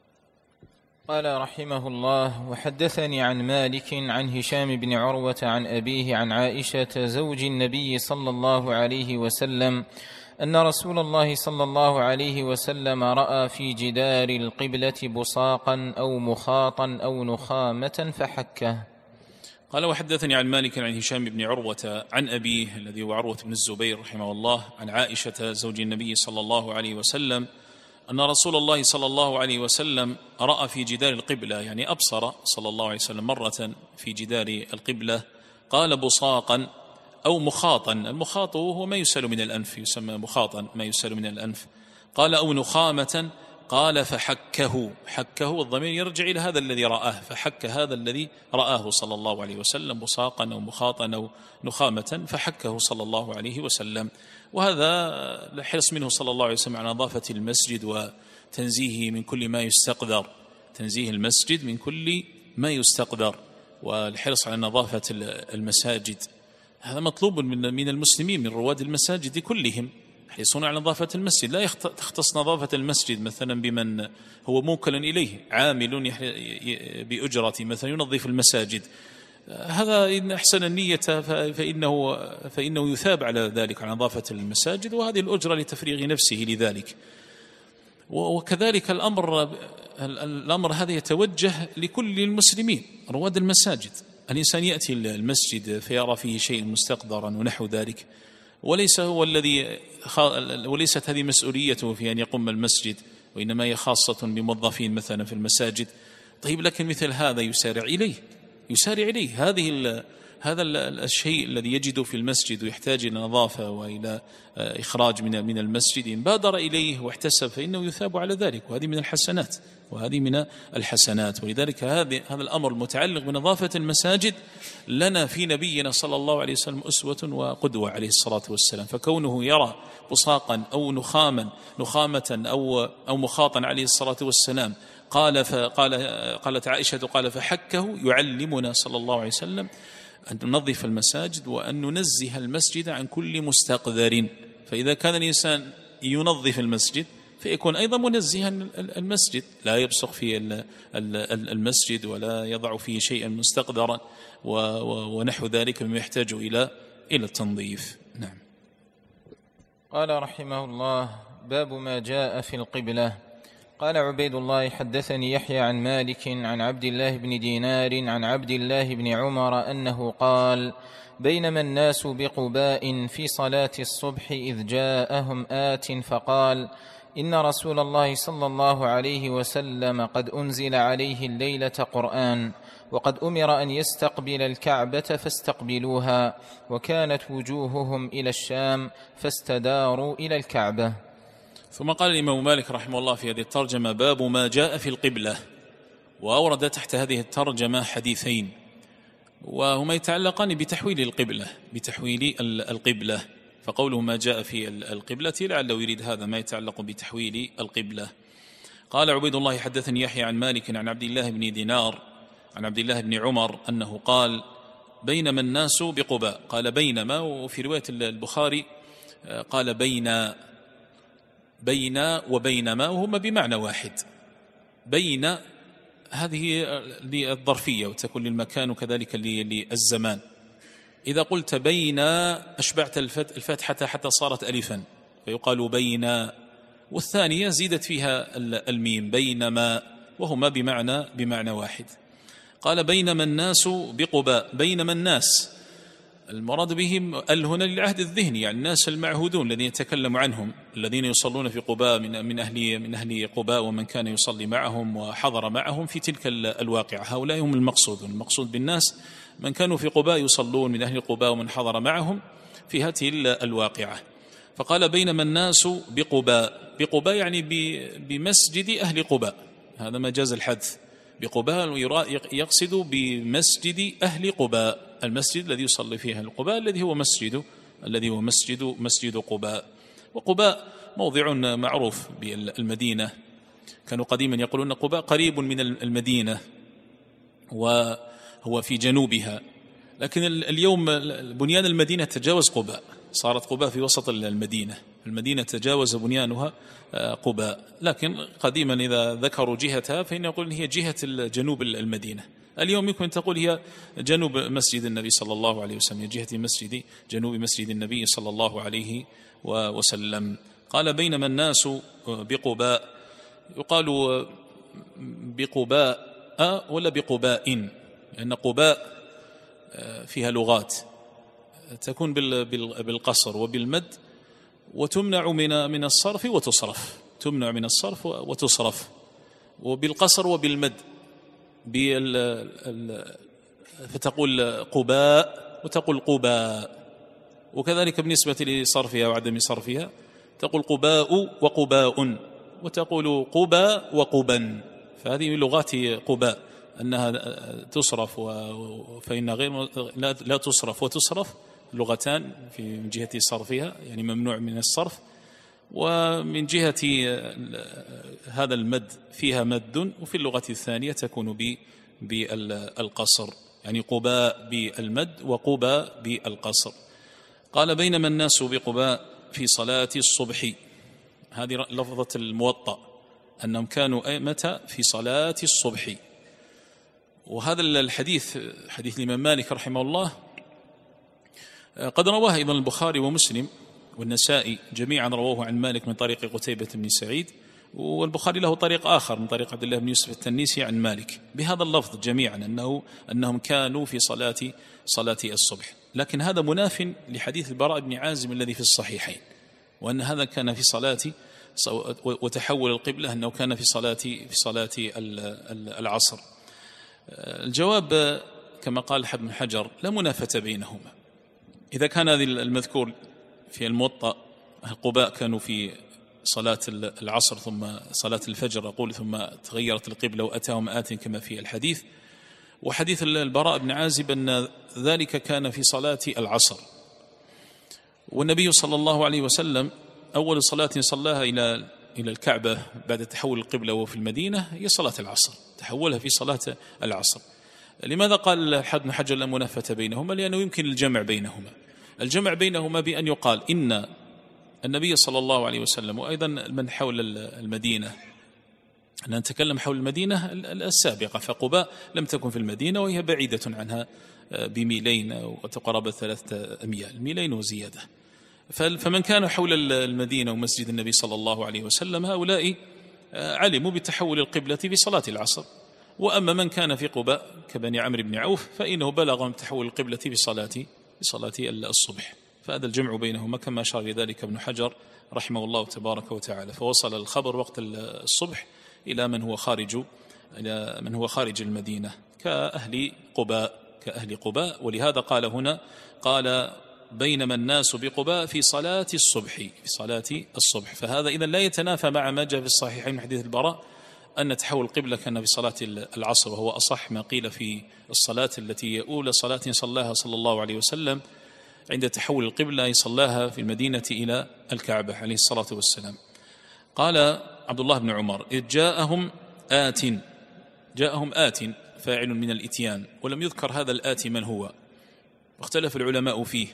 قال رحمه الله: وحدثني عن مالك عن هشام بن عروة عن أبيه عن عائشة زوج النبي صلى الله عليه وسلم أن رسول الله صلى الله عليه وسلم رأى في جدار القبلة بصاقا أو مخاطا أو نخامة فحكه. قال: وحدثني عن مالك عن هشام بن عروة عن أبيه الذي هو عروة بن الزبير رحمه الله عن عائشة زوج النبي صلى الله عليه وسلم أن رسول الله صلى الله عليه وسلم رأى في جدار القبلة، يعني أبصر صلى الله عليه وسلم مرة في جدار القبلة، قال: بصاقا أو مخاطا. المخاط هو ما يسال من الأنف، يسمى مخاطا ما يسال من الأنف. قال: أو نخامة. قال: فحكه. حكه والضمير يرجع إلى هذا الذي رآه، فحك هذا الذي رآه صلى الله عليه وسلم بصاقا أو مخاطا أو نخامة، فحكه صلى الله عليه وسلم. وهذا حرص منه صلى الله عليه وسلم على نظافة المسجد وتنزيهه من كل ما يستقذر، تنزيه المسجد من كل ما يستقدر، والحرص على نظافة المساجد هذا مطلوب من المسلمين من رواد المساجد كلهم، يحرصون على نظافة المسجد. لا تختص نظافة المسجد مثلا بمن هو موكل إليه عامل بأجرة مثلا ينظف المساجد، هذا إن أحسن النية فإنه, فإنه يثاب على ذلك على نظافة المساجد، وهذه الأجرة لتفريغ نفسه لذلك. وكذلك الأمر الأمر هذا يتوجه لكل المسلمين رواد المساجد. الإنسان يأتي المسجد فيرى فيه شيء مستقدرا ونحو ذلك، وليس هو الذي وليست هذه مسؤوليته في أن يقوم المسجد، وإنما هي خاصة بموظفين مثلا في المساجد. طيب لكن مثل هذا يسارع إليه يسارع إليه هذه هذا الشيء الذي يجد في المسجد ويحتاج إلى نظافة وإلى إخراج من من المسجد، إن بادر إليه واحتسب فإنه يثاب على ذلك، وهذه من الحسنات وهذه من الحسنات. ولذلك هذا هذا الأمر المتعلق بنظافة المساجد لنا في نبينا صلى الله عليه وسلم أسوة وقدوة عليه الصلاة والسلام. فكونه يرى بصاقا أو نخاما نخامة أو أو مخاطا عليه الصلاة والسلام قال فقال قالت عائشة قال فحكه، يعلمنا صلى الله عليه وسلم أن ننظف المساجد وأن ننزه المسجد عن كل مستقذر. فإذا كان الإنسان ينظف المسجد فيكون أيضا منزها المسجد، لا يبصق في المسجد ولا يضع فيه شيئا مستقذرا ونحو ذلك مما يحتاج إلى إلى التنظيف. نعم. قال رحمه الله: باب ما جاء في القبلة. قال عبيد الله: حدثني يحيى عن مالك عن عبد الله بن دينار عن عبد الله بن عمر أنه قال: بينما الناس بقباء في صلاة الصبح إذ جاءهم آت فقال: إن رسول الله صلى الله عليه وسلم قد أنزل عليه الليلة قرآن، وقد أمر أن يستقبل الكعبة فاستقبلوها، وكانت وجوههم إلى الشام فاستداروا إلى الكعبة. ثم قال الإمام مالك رحمه الله في هذه الترجمة: باب ما جاء في القبلة. وأورد تحت هذه الترجمة حديثين، وهما يتعلقان بتحويل القبلة بتحويل القبلة فقوله ما جاء في القبلة لعله يريد هذا ما يتعلق بتحويل القبلة. قال عبيد الله: حدثني يحيى عن مالك عن عبد الله بن دينار عن عبد الله بن عمر أنه قال: بينما الناس بقباء. قال بينما، وفي رواية البخاري قال بين بين وبينما، وهما بمعنى واحد. بين هذه للظرفية وتكون للمكان وكذلك للزمان. إذا قلت بين أشبعت الفتحة حتى صارت ألفا فيقال بين، والثانية زيدت فيها الميم بينما، وهما بمعنى بمعنى واحد. قال بينما الناس بقباء. بينما الناس المراد بهم هنا للعهد الذهني، يعني الناس المعهودون الذين يتكلم عنهم الذين يصلون في قباء من من أهل من أهل قباء ومن كان يصلي معهم وحضر معهم في تلك الواقعة، هؤلاء هم المقصود. المقصود بالناس من كانوا في قباء يصلون من أهل قباء ومن حضر معهم في هذه الواقعة. فقال بينما الناس بقباء. بقباء يعني بمسجد أهل قباء، هذا مجاز الحدث. بقباء يقصد بمسجد أهل قباء، المسجد الذي يصلي فيه أهل قباء الذي هو مسجد الذي هو مسجد مسجد قباء. وقباء موضع معروف بالمدينة، كانوا قديما يقولون قباء قريب من المدينة وهو في جنوبها، لكن اليوم بنيان المدينة تجاوز قباء، صارت قباء في وسط المدينة، المدينة تجاوز بنيانها قباء، لكن قديما إذا ذكروا جهتها فإن يقول هي جهة جنوب المدينة. اليوم يمكن تقول هي جنوب مسجد النبي صلى الله عليه وسلم، جهة مسجد جنوب مسجد النبي صلى الله عليه وسلم. قال بينما الناس بقباء، يقال بقباء ولا بقباء، لأن قباء فيها لغات تكون بالقصر وبالمد، وتمنع من من الصرف وتصرف، تمنع من الصرف وتصرف، وبالقصر وبالمد، فتقول قباء وتقول قباء. وكذلك بالنسبة لصرفها وعدم صرفها تقول قباء وقباء، وتقول قباء وقبا. فهذه من لغات قباء أنها تصرف، فإن غير لا تصرف وتصرف لغتان في جهة صرفها، يعني ممنوع من الصرف، ومن جهة هذا المد فيها مد، وفي اللغة الثانية تكون بالقصر، يعني قباء بالمد وقبى بالقصر. قال بينما الناس بقباء في صلاة الصبح، هذه لفظة الموطأ أنهم كانوا متى في صلاة الصبح. وهذا الحديث حديث الإمام مالك رحمه الله قد رواه أيضا البخاري ومسلم والنسائي جميعا رووه عن مالك من طريق قتيبة بن سعيد، والبخاري له طريق آخر من طريق عبد الله بن يوسف التنيسي عن مالك بهذا اللفظ جميعا أنه أنهم كانوا في صلاة صلاة الصبح. لكن هذا مناف لحديث البراء بن عازب الذي في الصحيحين، وأن هذا كان في صلاة وتحول القبلة أنه كان في صلاة في صلاة العصر. الجواب كما قال ابن حجر لا منافة بينهما. إذا كان هذا المذكور في الموطأ قباء كانوا في صلاة العصر ثم صلاة الفجر أقول ثم تغيرت القبلة وأتاهم آت كما في الحديث، وحديث البراء بن عازب أن ذلك كان في صلاة العصر. والنبي صلى الله عليه وسلم أول صلاة صلاها إلى إلى الكعبة بعد تحول القبلة وفي المدينة هي صلاة العصر، تحولها في صلاة العصر. لماذا قال ابن حجر لا منافة بينهما؟ لأنه يمكن الجمع بينهما الجمع بينهما بأن يقال إن النبي صلى الله عليه وسلم وأيضا من حول المدينة، أننا نتكلم حول المدينة السابقة، فقباء لم تكن في المدينة وهي بعيدة عنها بميلين وتقرب ثلاثة أميال، ميلين وزيادة. فمن كان حول المدينة ومسجد النبي صلى الله عليه وسلم هؤلاء علموا بتحول القبلة في صلاة العصر، وأما من كان في قباء كبني عمرو بن عوف فإنه بلغ من تحول القبلة في صلاة صلاة الصبح. فهذا الجمع بينهما كما أشار لذلك ابن حجر رحمه الله تبارك وتعالى، فوصل الخبر وقت الصبح إلى من هو خارج إلى من هو خارج المدينة كأهل قباء كأهل قباء. ولهذا قال هنا قال بينما الناس بقباء في صلاة الصبح في صلاة الصبح. فهذا إذن لا يتنافى مع ما جاء في الصحيحين من حديث البراء أن تحول القبلة كان في صلاة العصر، وهو أصح ما قيل في الصلاة التي أولى صلاة صلاها صلى الله عليه وسلم عند تحول القبلة صلاها في المدينة إلى الكعبة عليه الصلاة والسلام. قال عبد الله بن عمر إذ جاءهم آت جاءهم آت فاعل من الإتيان، ولم يذكر هذا الآت من هو، واختلف العلماء فيه.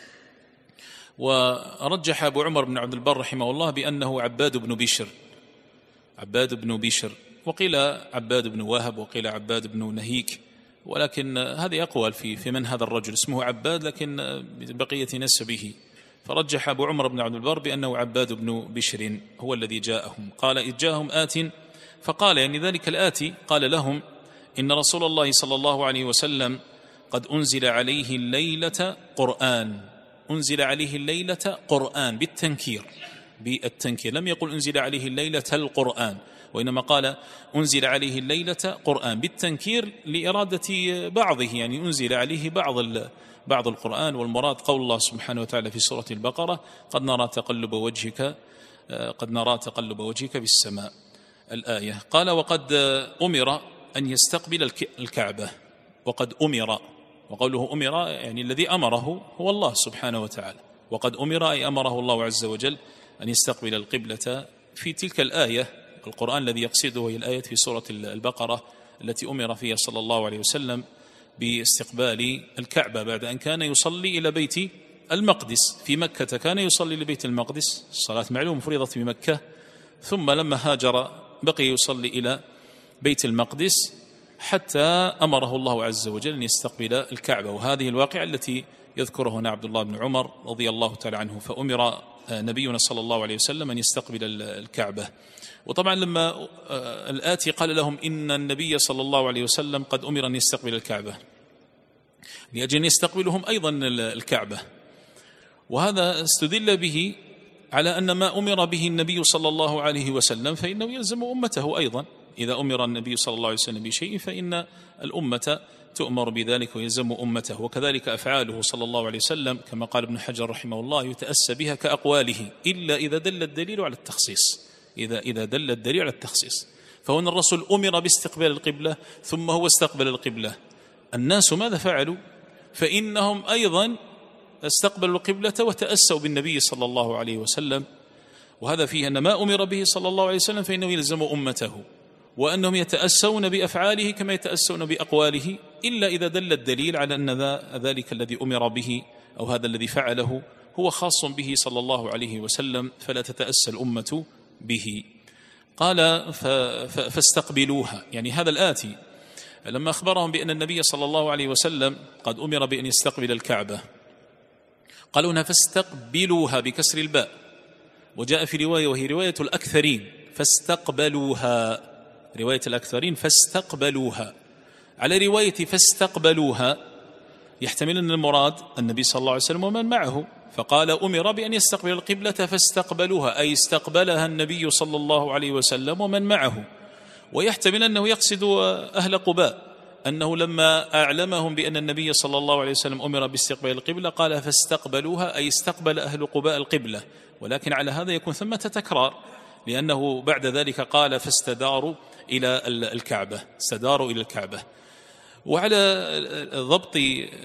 ورجح أبو عمر بن عبد البر رحمه الله بأنه عباد بن بشر عباد بن بشر وقيل عباد بن وهب وقيل عباد بن نهيك، ولكن هذه أقوال في في من هذا الرجل اسمه عباد لكن بقية نسبه. فرجح أبو عمر بن عبد البر بأنه عباد بن بشر هو الذي جاءهم. قال إذ جاءهم آت، فقال يعني ذلك الآتي قال لهم إن رسول الله صلى الله عليه وسلم قد أنزل عليه الليلة قرآن أنزل عليه الليلة قرآن بالتنكير بالتنكير لم يقل أنزل عليه الليلة القرآن، وإنما قال أنزل عليه الليلة قرآن بالتنكير لإرادة بعضه، يعني أنزل عليه بعض بعض القرآن. والمراد قول الله سبحانه وتعالى في سورة البقرة قد نرى تقلب وجهك قد نرى تقلب وجهك بالسماء الآية. قال وقد أمر أن يستقبل الكعبة، وقد أمر، وقوله أمر يعني الذي أمره هو الله سبحانه وتعالى، وقد أمر أي أمره الله عز وجل أن يستقبل القبلة في تلك الآية. القرآن الذي يقصده هي الآية في سورة البقرة التي أمر فيها صلى الله عليه وسلم باستقبال الكعبة بعد أن كان يصلي إلى بيت المقدس في مكة، كان يصلي لبيت المقدس، الصلاة معلوم فرضت بمكة، ثم لما هاجر بقي يصلي إلى بيت المقدس حتى أمره الله عز وجل أن يستقبل الكعبة. وهذه الواقعة التي يذكره هنا عبد الله بن عمر رضي الله تعالى عنه، فأمر نبينا صلى الله عليه وسلم أن يستقبل الكعبة. وطبعا لما الآتي قال لهم إن النبي صلى الله عليه وسلم قد أمر أن يستقبل الكعبة لأجل أن يستقبلهم أيضا الكعبة، وهذا استدل به على أن ما أمر به النبي صلى الله عليه وسلم فإنه يلزم أمته أيضا. إذا أمر النبي صلى الله عليه وسلم بشيء فإن الأمة تؤمر بذلك ويلزم أمته، وكذلك أفعاله صلى الله عليه وسلم كما قال ابن حجر رحمه الله يتأسى بها كأقواله إلا إذا دل الدليل على التخصيص إذا إذا دل الدليل على التخصيص. فهنا الرسول أمر باستقبال القبلة ثم هو استقبل القبلة. الناس ماذا فعلوا؟ فإنهم أيضا استقبلوا القبلة وتأسوا بالنبي صلى الله عليه وسلم، وهذا فيه أن ما أمر به صلى الله عليه وسلم فإنه يلزم أمته، وأنهم يتأسون بأفعاله كما يتأسون بأقواله، إلا إذا دل الدليل على أن ذلك الذي أمر به أو هذا الذي فعله هو خاص به صلى الله عليه وسلم، فلا تتأسى الأمة به. قال فاستقبلوها، يعني هذا الآتي لما أخبرهم بأن النبي صلى الله عليه وسلم قد أمر بأن يستقبل الكعبة قالوا هنا فاستقبلوها بكسر الباء، وجاء في رواية وهي رواية الأكثرين فاستقبلوها، رواية الأكثرين فاستقبلوها. على رواية فاستقبلوها يحتمل أن المراد النبي صلى الله عليه وسلم ومن معه، فقال أمر بأن يستقبل القبلة فاستقبلوها، أي استقبلها النبي صلى الله عليه وسلم ومن معه. ويحتمل أنه يقصد أهل قباء، أنه لما أعلمهم بأن النبي صلى الله عليه وسلم أمر باستقبال القبلة قال فاستقبلوها، أي استقبل أهل قباء القبلة. ولكن على هذا يكون ثمة تكرار، لأنه بعد ذلك قال فاستداروا إلى الكعبة، استداروا إلى الكعبة. وعلى ضبط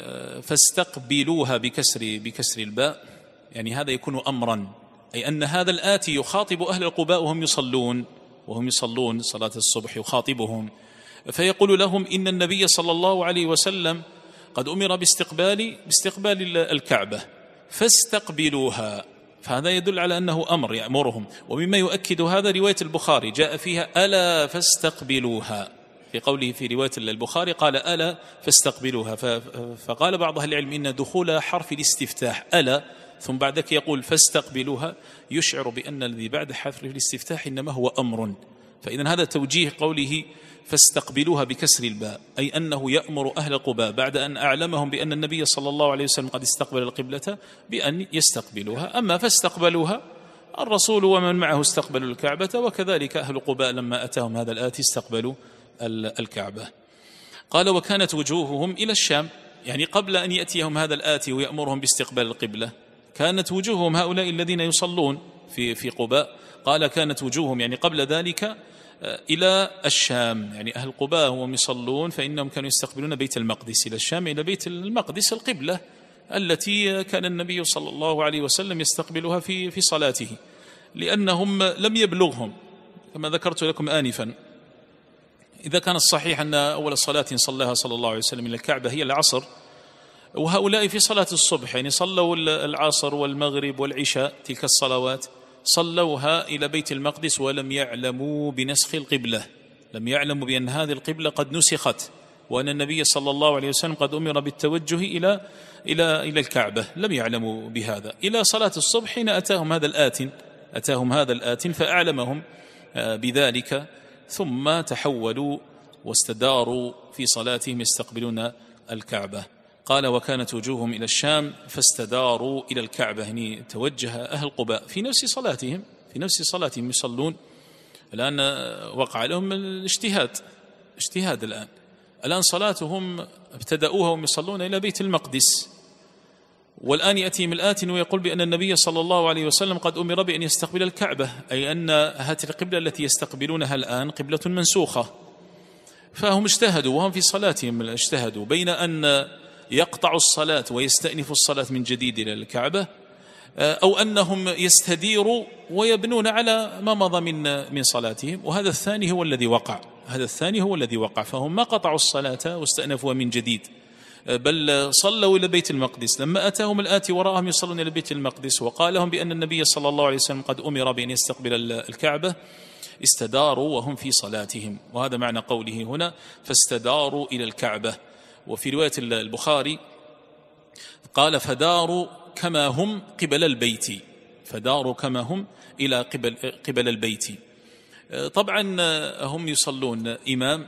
فاستقبلوها بكسر بكسر الباء، يعني هذا يكون أمرا، أي أن هذا الآتي يخاطب أهل القباء وهم يصلون وهم يصلون صلاة الصبح، يخاطبهم فيقول لهم إن النبي صلى الله عليه وسلم قد أمر باستقبال باستقبال الكعبة فاستقبلوها، فهذا يدل على أنه أمر يأمرهم. ومما يؤكد هذا رواية البخاري جاء فيها ألا فاستقبلوها، في قوله في رواية البخاري قال ألا فاستقبلوها، فقال بعض أهل العلم إن دخول حرف الاستفتاح ألا ثم بعدك يقول فاستقبلوها يشعر بأن الذي بعد حرف الاستفتاح إنما هو أمر. فإذن هذا توجيه قوله فاستقبلوها بكسر الباء، أي أنه يأمر أهل قباء بعد أن أعلمهم بأن النبي صلى الله عليه وسلم قد استقبل القبلة بأن يستقبلوها. أما فاستقبلوها الرسول ومن معه استقبلوا الكعبة، وكذلك أهل قباء لما أتاهم هذا الآتي استقبلوا الكعبة. قال وكانت وجوههم إلى الشام، يعني قبل أن يأتيهم هذا الآتي ويأمرهم باستقبال القبلة كانت وجوههم هؤلاء الذين يصلون في في قباء، قال كانت وجوههم يعني قبل ذلك إلى الشام، يعني أهل قباء وهم يصلون فإنهم كانوا يستقبلون بيت المقدس، إلى الشام إلى بيت المقدس القبلة التي كان النبي صلى الله عليه وسلم يستقبلها في في صلاته، لأنهم لم يبلغهم كما ذكرت لكم آنفا. إذا كان الصحيح أن أول صلاة صلىها صلى الله عليه وسلم إلى الكعبة هي العصر، وهؤلاء في صلاة الصبح يعني صلوا العصر والمغرب والعشاء، تلك الصلوات صلوها إلى بيت المقدس ولم يعلموا بنسخ القبلة، لم يعلموا بأن هذه القبلة قد نسخت، وأن النبي صلى الله عليه وسلم قد أمر بالتوجه إلى إلى إلى الكعبة، لم يعلموا بهذا إلى صلاة الصبح حين أتاهم هذا الآت أتاهم هذا الآت فأعلمهم بذلك، ثم تحولوا واستداروا في صلاتهم يستقبلون الكعبة. قال وكانت وجوههم إلى الشام فاستداروا إلى الكعبة، يعني توجه أهل قباء في نفس صلاتهم في نفس صلاتهم يصلون. الآن وقع لهم الاجتهاد اجتهاد الآن الآن صلاتهم ابتدأوها وهم يصلون إلى بيت المقدس، والآن يأتيهم الآت ويقول بأن النبي صلى الله عليه وسلم قد أمر بأن يستقبل الكعبة، أي أن هذه القبلة التي يستقبلونها الآن قبلة منسوخة. فهم اجتهدوا وهم في صلاتهم اجتهدوا بين أن يقطعوا الصلاة ويستأنفوا الصلاة من جديد إلى الكعبة، أو أنهم يستديروا ويبنون على ما مضى من من صلاتهم، وهذا الثاني هو الذي وقع هذا الثاني هو الذي وقع فهم ما قطعوا الصلاة واستأنفوها من جديد، بل صلوا إلى بيت المقدس. لما أتاهم الآتي وراءهم يصلون إلى بيت المقدس وقال لهم بأن النبي صلى الله عليه وسلم قد أمر بأن يستقبل الكعبة استداروا وهم في صلاتهم، وهذا معنى قوله هنا فاستداروا إلى الكعبة. وفي رواية البخاري قال فداروا كما هم قبل البيت فداروا كما هم إلى قبل, قبل البيت. طبعا هم يصلون إمام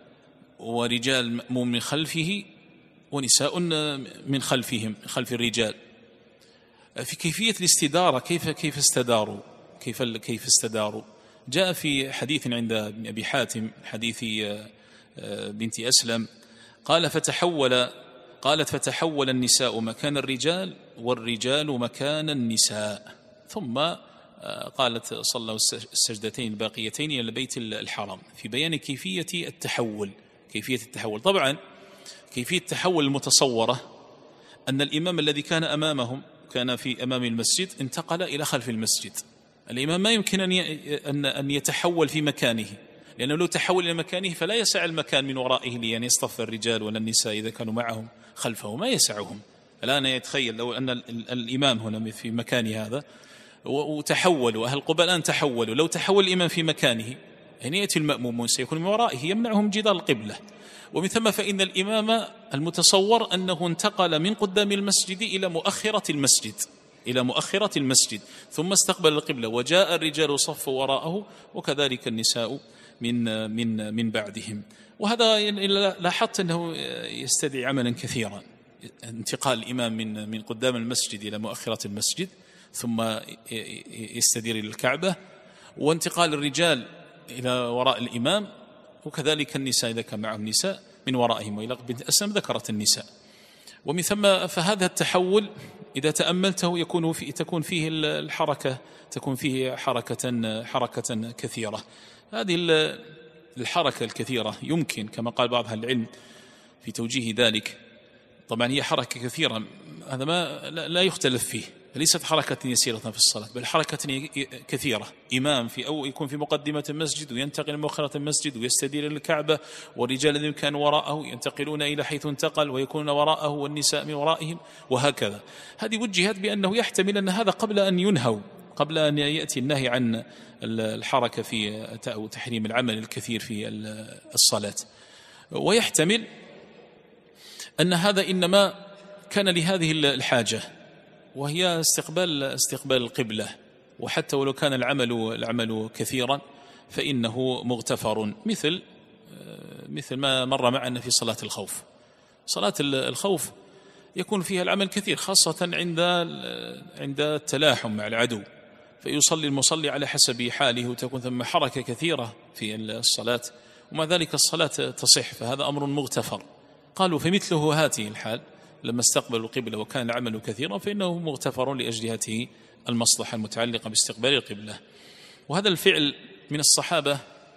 ورجال مأموم من خلفه ونساء من خلفهم خلف الرجال. في كيفية الاستدارة كيف كيف استداروا كيف كيف استداروا جاء في حديث عند ابن أبي حاتم حديث بنت أسلم قال فتحول قالت فتحول النساء مكان الرجال والرجال مكان النساء، ثم قالت صلوا السجدتين الباقيتين إلى البيت الحرام، في بيان كيفية التحول كيفية التحول. طبعا كيفية التحول المتصورة أن الإمام الذي كان أمامهم كان في أمام المسجد انتقل إلى خلف المسجد، الإمام ما يمكن أن يتحول في مكانه، لأنه لو تحول إلى مكانه فلا يسع المكان من ورائه لأن يصطف الرجال ولا النساء إذا كانوا معهم خلفه، ما يسعهم. الآن يتخيل لو أن الإمام هنا في مكان هذا وتحولوا أهل قباء الآن تحولوا، لو تحول الإمام في مكانه يعني يأتي المأمومون سيكون من ورائه يمنعهم جدار القبلة. ومن ثم فإن الإمام المتصور أنه انتقل من قدام المسجد إلى مؤخرة المسجد إلى مؤخرة المسجد ثم استقبل القبلة، وجاء الرجال صفوا وراءه وكذلك النساء من من من بعدهم. وهذا لاحظت أنه يستدعي عملا كثيرا، انتقال الإمام من من قدام المسجد إلى مؤخرة المسجد ثم يستدير إلى الكعبة، وانتقال الرجال إلى وراء الإمام، وكذلك النساء إذا كان معهم نساء من ورائهم. وإلى بنت أسلم ذكرت النساء. ومن ثم فهذا التحول إذا تأملته يكون في تكون فيه الحركة تكون فيه حركة حركة كثيرة. هذه الحركة الكثيرة يمكن كما قال بعض أهل العلم في توجيه ذلك، طبعا هي حركة كثيرة هذا ما لا يختلف فيه، ليست حركة يسيرة في الصلاة بل حركة كثيرة. إمام في أو يكون في مقدمة المسجد وينتقل مؤخرة المسجد ويستدير إلى الكعبة، والرجال الذين كانوا وراءه ينتقلون إلى حيث انتقل ويكونون وراءه والنساء من ورائهم وهكذا. هذه وجهت بأنه يحتمل أن هذا قبل أن ينهوا قبل أن يأتي النهي عن الحركة في أو تحريم العمل الكثير في الصلاة، ويحتمل أن هذا إنما كان لهذه الحاجة وهي استقبال استقبال القبلة. وحتى ولو كان العمل العمل كثيرا فإنه مغتفر، مثل مثل ما مر معنا في صلاة الخوف. صلاة الخوف يكون فيها العمل كثير خاصة عند عند التلاحم مع العدو، فيصلي المصلي على حسب حاله وتكون ثم حركة كثيرة في الصلاة، ومع ذلك الصلاة تصح، فهذا أمر مغتفر. قالوا فمثله هذه الحال لما استقبلوا القبلة وكان العمل كثيرا فإنه مغتفر لأجل هذه المصلحة المتعلقة باستقبال القبلة. وهذا الفعل من الصحابة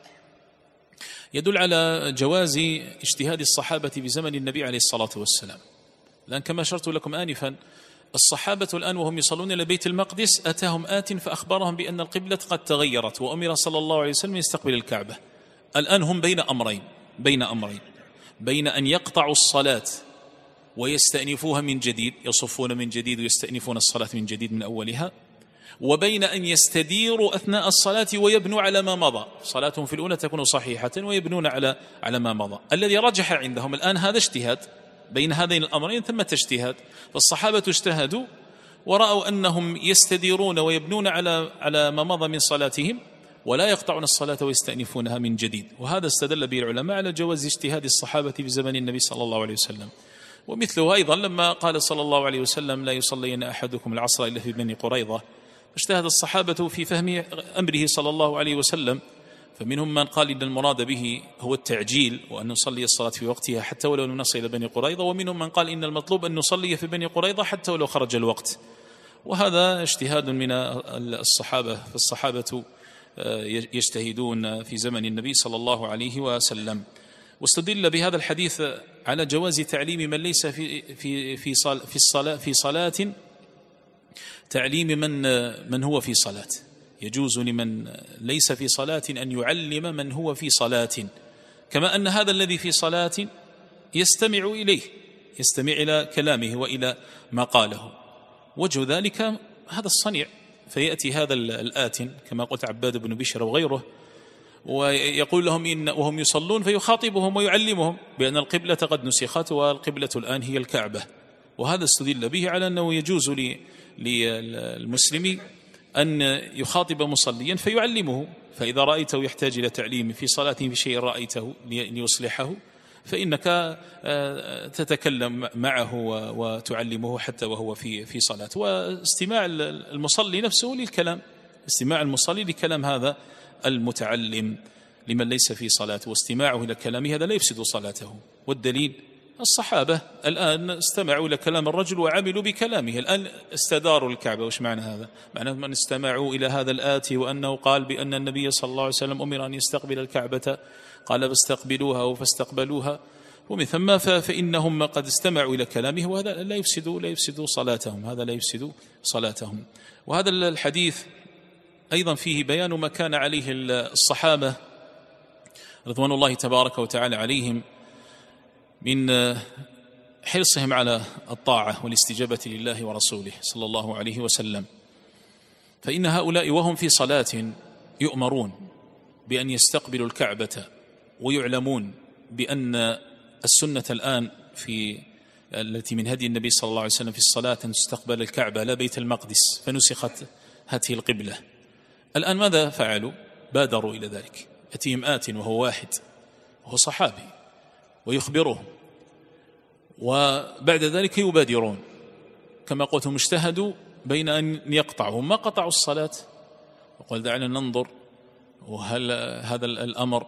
يدل على جواز اجتهاد الصحابة في زمن النبي عليه الصلاة والسلام، لأن كما أشرت لكم آنفا الصحابة الآن وهم يصلون إلى بيت المقدس أتاهم آت فأخبرهم بأن القبلة قد تغيرت وأمر صلى الله عليه وسلم يستقبل الكعبة. الآن هم بين أمرين بين أمرين بين أن يقطعوا الصلاة ويستأنفوها من جديد، يصفون من جديد ويستأنفون الصلاة من جديد من أولها، وبين أن يستديروا أثناء الصلاة ويبنوا على ما مضى. صلاتهم في الأولى تكون صحيحة ويبنون على على ما مضى. الذي رجح عندهم الآن هذا اجتهاد بين هذين الأمرين ثمة اجتهاد، فالصحابة اجتهدوا ورأوا أنهم يستديرون ويبنون على على ما مضى من صلاتهم ولا يقطعون الصلاة ويستأنفونها من جديد. وهذا استدل به العلماء على جواز اجتهاد الصحابة في زمن النبي صلى الله عليه وسلم. ومثله أيضا لما قال صلى الله عليه وسلم لا يصلين أحدكم العصر إلا في بني قريظة، اجتهد الصحابة في فهم أمره صلى الله عليه وسلم، فمنهم من قال إن المراد به هو التعجيل وأن نصلي الصلاة في وقتها حتى ولو لم نصل إلى بني قريظة، ومنهم من قال إن المطلوب أن نصلي في بني قريظة حتى ولو خرج الوقت. وهذا اجتهاد من الصحابة، فالصحابة يجتهدون في زمن النبي صلى الله عليه وسلم. واستدل بهذا الحديث على جواز تعليم من ليس في في في في الصلاة في صلاة تعليم من من هو في صلاة. يجوز لمن ليس في صلاة أن يعلم من هو في صلاة، كما أن هذا الذي في صلاة يستمع إليه يستمع إلى كلامه وإلى ما قاله. وجه ذلك هذا الصنيع، فيأتي هذا الآت كما قلت عباد بن بشر وغيره ويقول لهم إن وهم يصلون فيخاطبهم ويعلمهم بأن القبلة قد نسخت والقبلة الآن هي الكعبة. وهذا استدل به على أنه يجوز للمسلم أن يخاطب مصليا فيعلمه، فإذا رأيته يحتاج إلى تعليم في صلاته في شيء رأيته ليصلحه فإنك تتكلم معه وتعلمه حتى وهو في في صلاة. واستماع المصلي نفسه للكلام، استماع المصلي لكلام هذا المتعلم لمن ليس في صلاة، واستماعه إلى كلامه هذا لا يفسد صلاته. والدليل الصحابة الآن استمعوا إلى كلام الرجل وعملوا بكلامه، الآن استداروا الكعبة. وش معنى هذا؟ معنى من استمعوا إلى هذا الآتي وأنه قال بأن النبي صلى الله عليه وسلم أمر أن يستقبل الكعبة قال فاستقبلوها أو فاستقبلوها، ومن ثم فإنهم قد استمعوا إلى كلامه، وهذا لا يفسد لا يفسد صلاتهم هذا لا يفسد صلاتهم. وهذا الحديث أيضا فيه بيان ما كان عليه الصحابة رضوان الله تبارك وتعالى عليهم من حرصهم على الطاعة والاستجابة لله ورسوله صلى الله عليه وسلم، فإن هؤلاء وهم في صلاة يؤمرون بأن يستقبلوا الكعبة، ويعلمون بأن السنة الآن في التي من هدي النبي صلى الله عليه وسلم في الصلاة أن تستقبل الكعبة لا بيت المقدس، فنسخت هذه القبلة. الآن ماذا فعلوا؟ بادروا إلى ذلك، يأتيهم آت وهو واحد وهو صحابي ويخبرهم، وبعد ذلك يبادرون كما قلت، اجتهدوا بين أن يقطعوا، ما قطعوا الصلاة وقال دعنا ننظر وهل هذا الأمر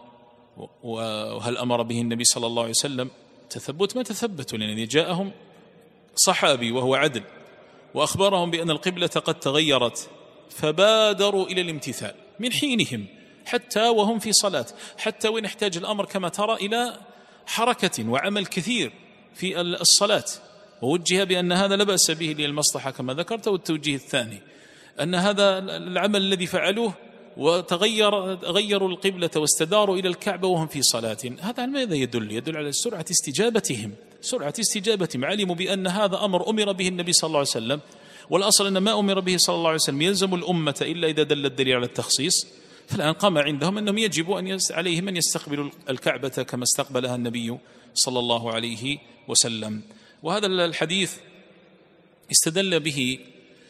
وهل أمر به النبي صلى الله عليه وسلم تثبت، ما تثبتوا، لأن جاءهم صحابي وهو عدل وأخبرهم بأن القبلة قد تغيرت، فبادروا إلى الامتثال من حينهم حتى وهم في صلاة، حتى وإن احتاج الأمر كما ترى إلى حركة وعمل كثير في الصلاة، ووجه بأن هذا لا بأس به للمصلحة كما ذكرت. والتوجيه الثاني أن هذا العمل الذي فعلوه وتغير غيروا القبلة واستداروا إلى الكعبة وهم في صلاة، هذا على ماذا يدل؟ يدل على سرعة استجابتهم، سرعة استجابتهم، علموا بأن هذا أمر أمر به النبي صلى الله عليه وسلم، والأصل أن ما أمر به صلى الله عليه وسلم يلزم الأمة إلا إذا دل الدليل على التخصيص. فالآن قام عندهم أنهم يجب أن يس... عليهم أن يستقبلوا الكعبة كما استقبلها النبي صلى الله عليه وسلم. وهذا الحديث استدل به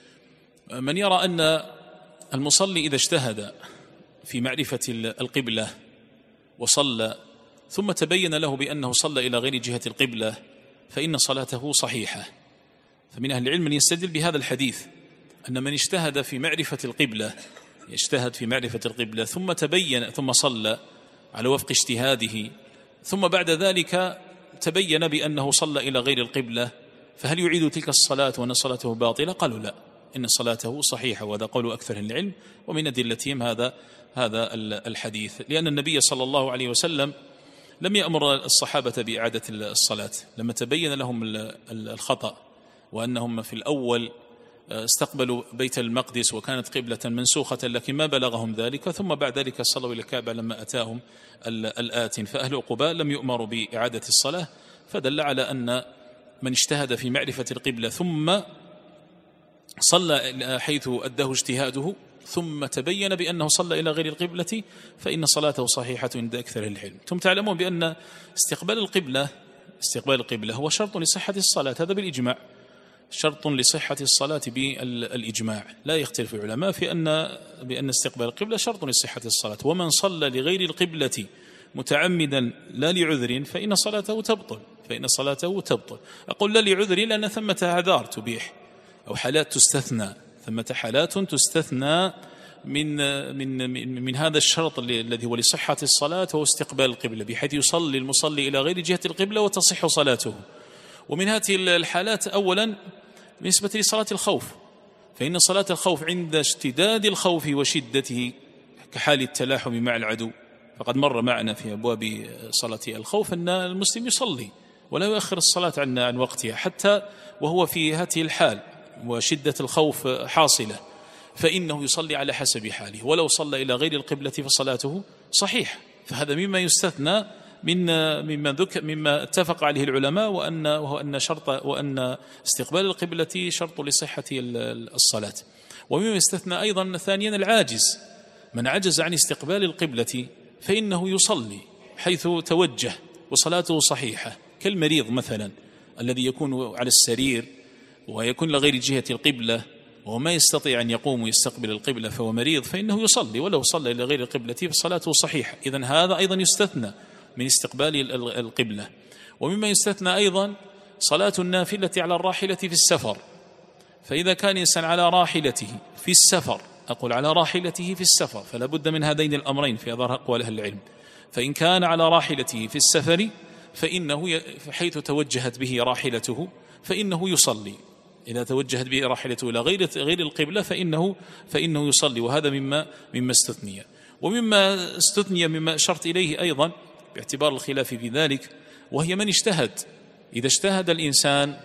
من يرى أن المصلي إذا اجتهد في معرفة القبلة وصلى ثم تبين له بأنه صلى إلى غير جهة القبلة فإن صلاته صحيحة. فمن أهل العلم من يستدل بهذا الحديث أن من اجتهد في معرفة القبلة يجتهد في معرفة القبلة ثم تبين ثم صلى على وفق اجتهاده، ثم بعد ذلك تبين بأنه صلى إلى غير القبلة، فهل يعيد تلك الصلاة وأن صلاته باطلة؟ قالوا لا، إن صلاته صحيحة، وهذا قول أكثر العلم، ومن أدلتهم هذا هذا الحديث، لأن النبي صلى الله عليه وسلم لم يأمر الصحابة بإعادة الصلاة لما تبين لهم الخطأ وأنهم في الأول استقبلوا بيت المقدس وكانت قبلة منسوخة، لكن ما بلغهم ذلك، ثم بعد ذلك صلوا إلى الكعبة لما أتاهم الآت. فأهل عقبة لم يؤمروا بإعادة الصلاة، فدل على أن من اجتهد في معرفة القبلة ثم صلى حيث أداه اجتهاده ثم تبين بأنه صلى إلى غير القبلة فإن صلاته صحيحة عند أكثر العلم. ثم تعلمون بأن استقبال القبلة استقبال القبلة هو شرط لصحة الصلاة، هذا بالإجماع، شرط لصحة الصلاة بالإجماع، لا يختلف العلماء في أن بأن استقبال القبلة شرط لصحة الصلاة. ومن صلى لغير القبلة متعمدا لا لعذر فإن صلاته تبطل فإن صلاته تبطل. أقول لا لعذر لأن ثمة أعذار تبيح أو حالات تستثنى، ثمة حالات تستثنى من من من, من هذا الشرط الذي هو لصحة الصلاة وهو استقبال القبلة، بحيث يصلي المصلي إلى غير جهة القبلة وتصح صلاته. ومن هذه الحالات أولا بالنسبة لصلاة الخوف، فإن صلاة الخوف عند اشتداد الخوف وشدته كحال التلاحم مع العدو، فقد مر معنا في أبواب صلاة الخوف أن المسلم يصلي ولا يؤخر الصلاة عن عن وقتها حتى وهو في هذه الحال وشدة الخوف حاصلة، فإنه يصلي على حسب حاله، ولو صلى إلى غير القبلة فصلاته صحيحة. فهذا مما يستثنى من مما ذكر مما اتفق عليه العلماء، وأن وهو أن شرط وأن استقبال القبلة شرط لصحة الصلاة. ومما يستثنى أيضا ثانيا العاجز، من عجز عن استقبال القبلة فإنه يصلي حيث توجه وصلاته صحيحة، كالمريض مثلا الذي يكون على السرير ويكون لغير جهة القبلة وما يستطيع أن يقوم ويستقبل القبلة فهو مريض، فإنه يصلي ولو صلى إلى غير القبلة فصلاته صحيحة. إذن هذا أيضا يستثنى من استقبال القبلة. ومما يستثنى أيضا صلاة النافلة على الراحلة في السفر، فإذا كان إنسان على راحلته في السفر، أقول على راحلته في السفر، فلا بد من هذين الأمرين في أظهر أقوال أهل العلم. فإن كان على راحلته في السفر فإنه حيث توجهت به راحلته فإنه يصلي، إذا توجهت به راحلته إلى غير غير القبلة فإنه فإنه يصلي، وهذا مما مما استثني. ومما استثني مما أشرت إليه أيضا باعتبار الخلاف في ذلك، وهي من اجتهد، إذا اجتهد الإنسان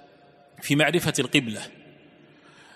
في معرفة القبلة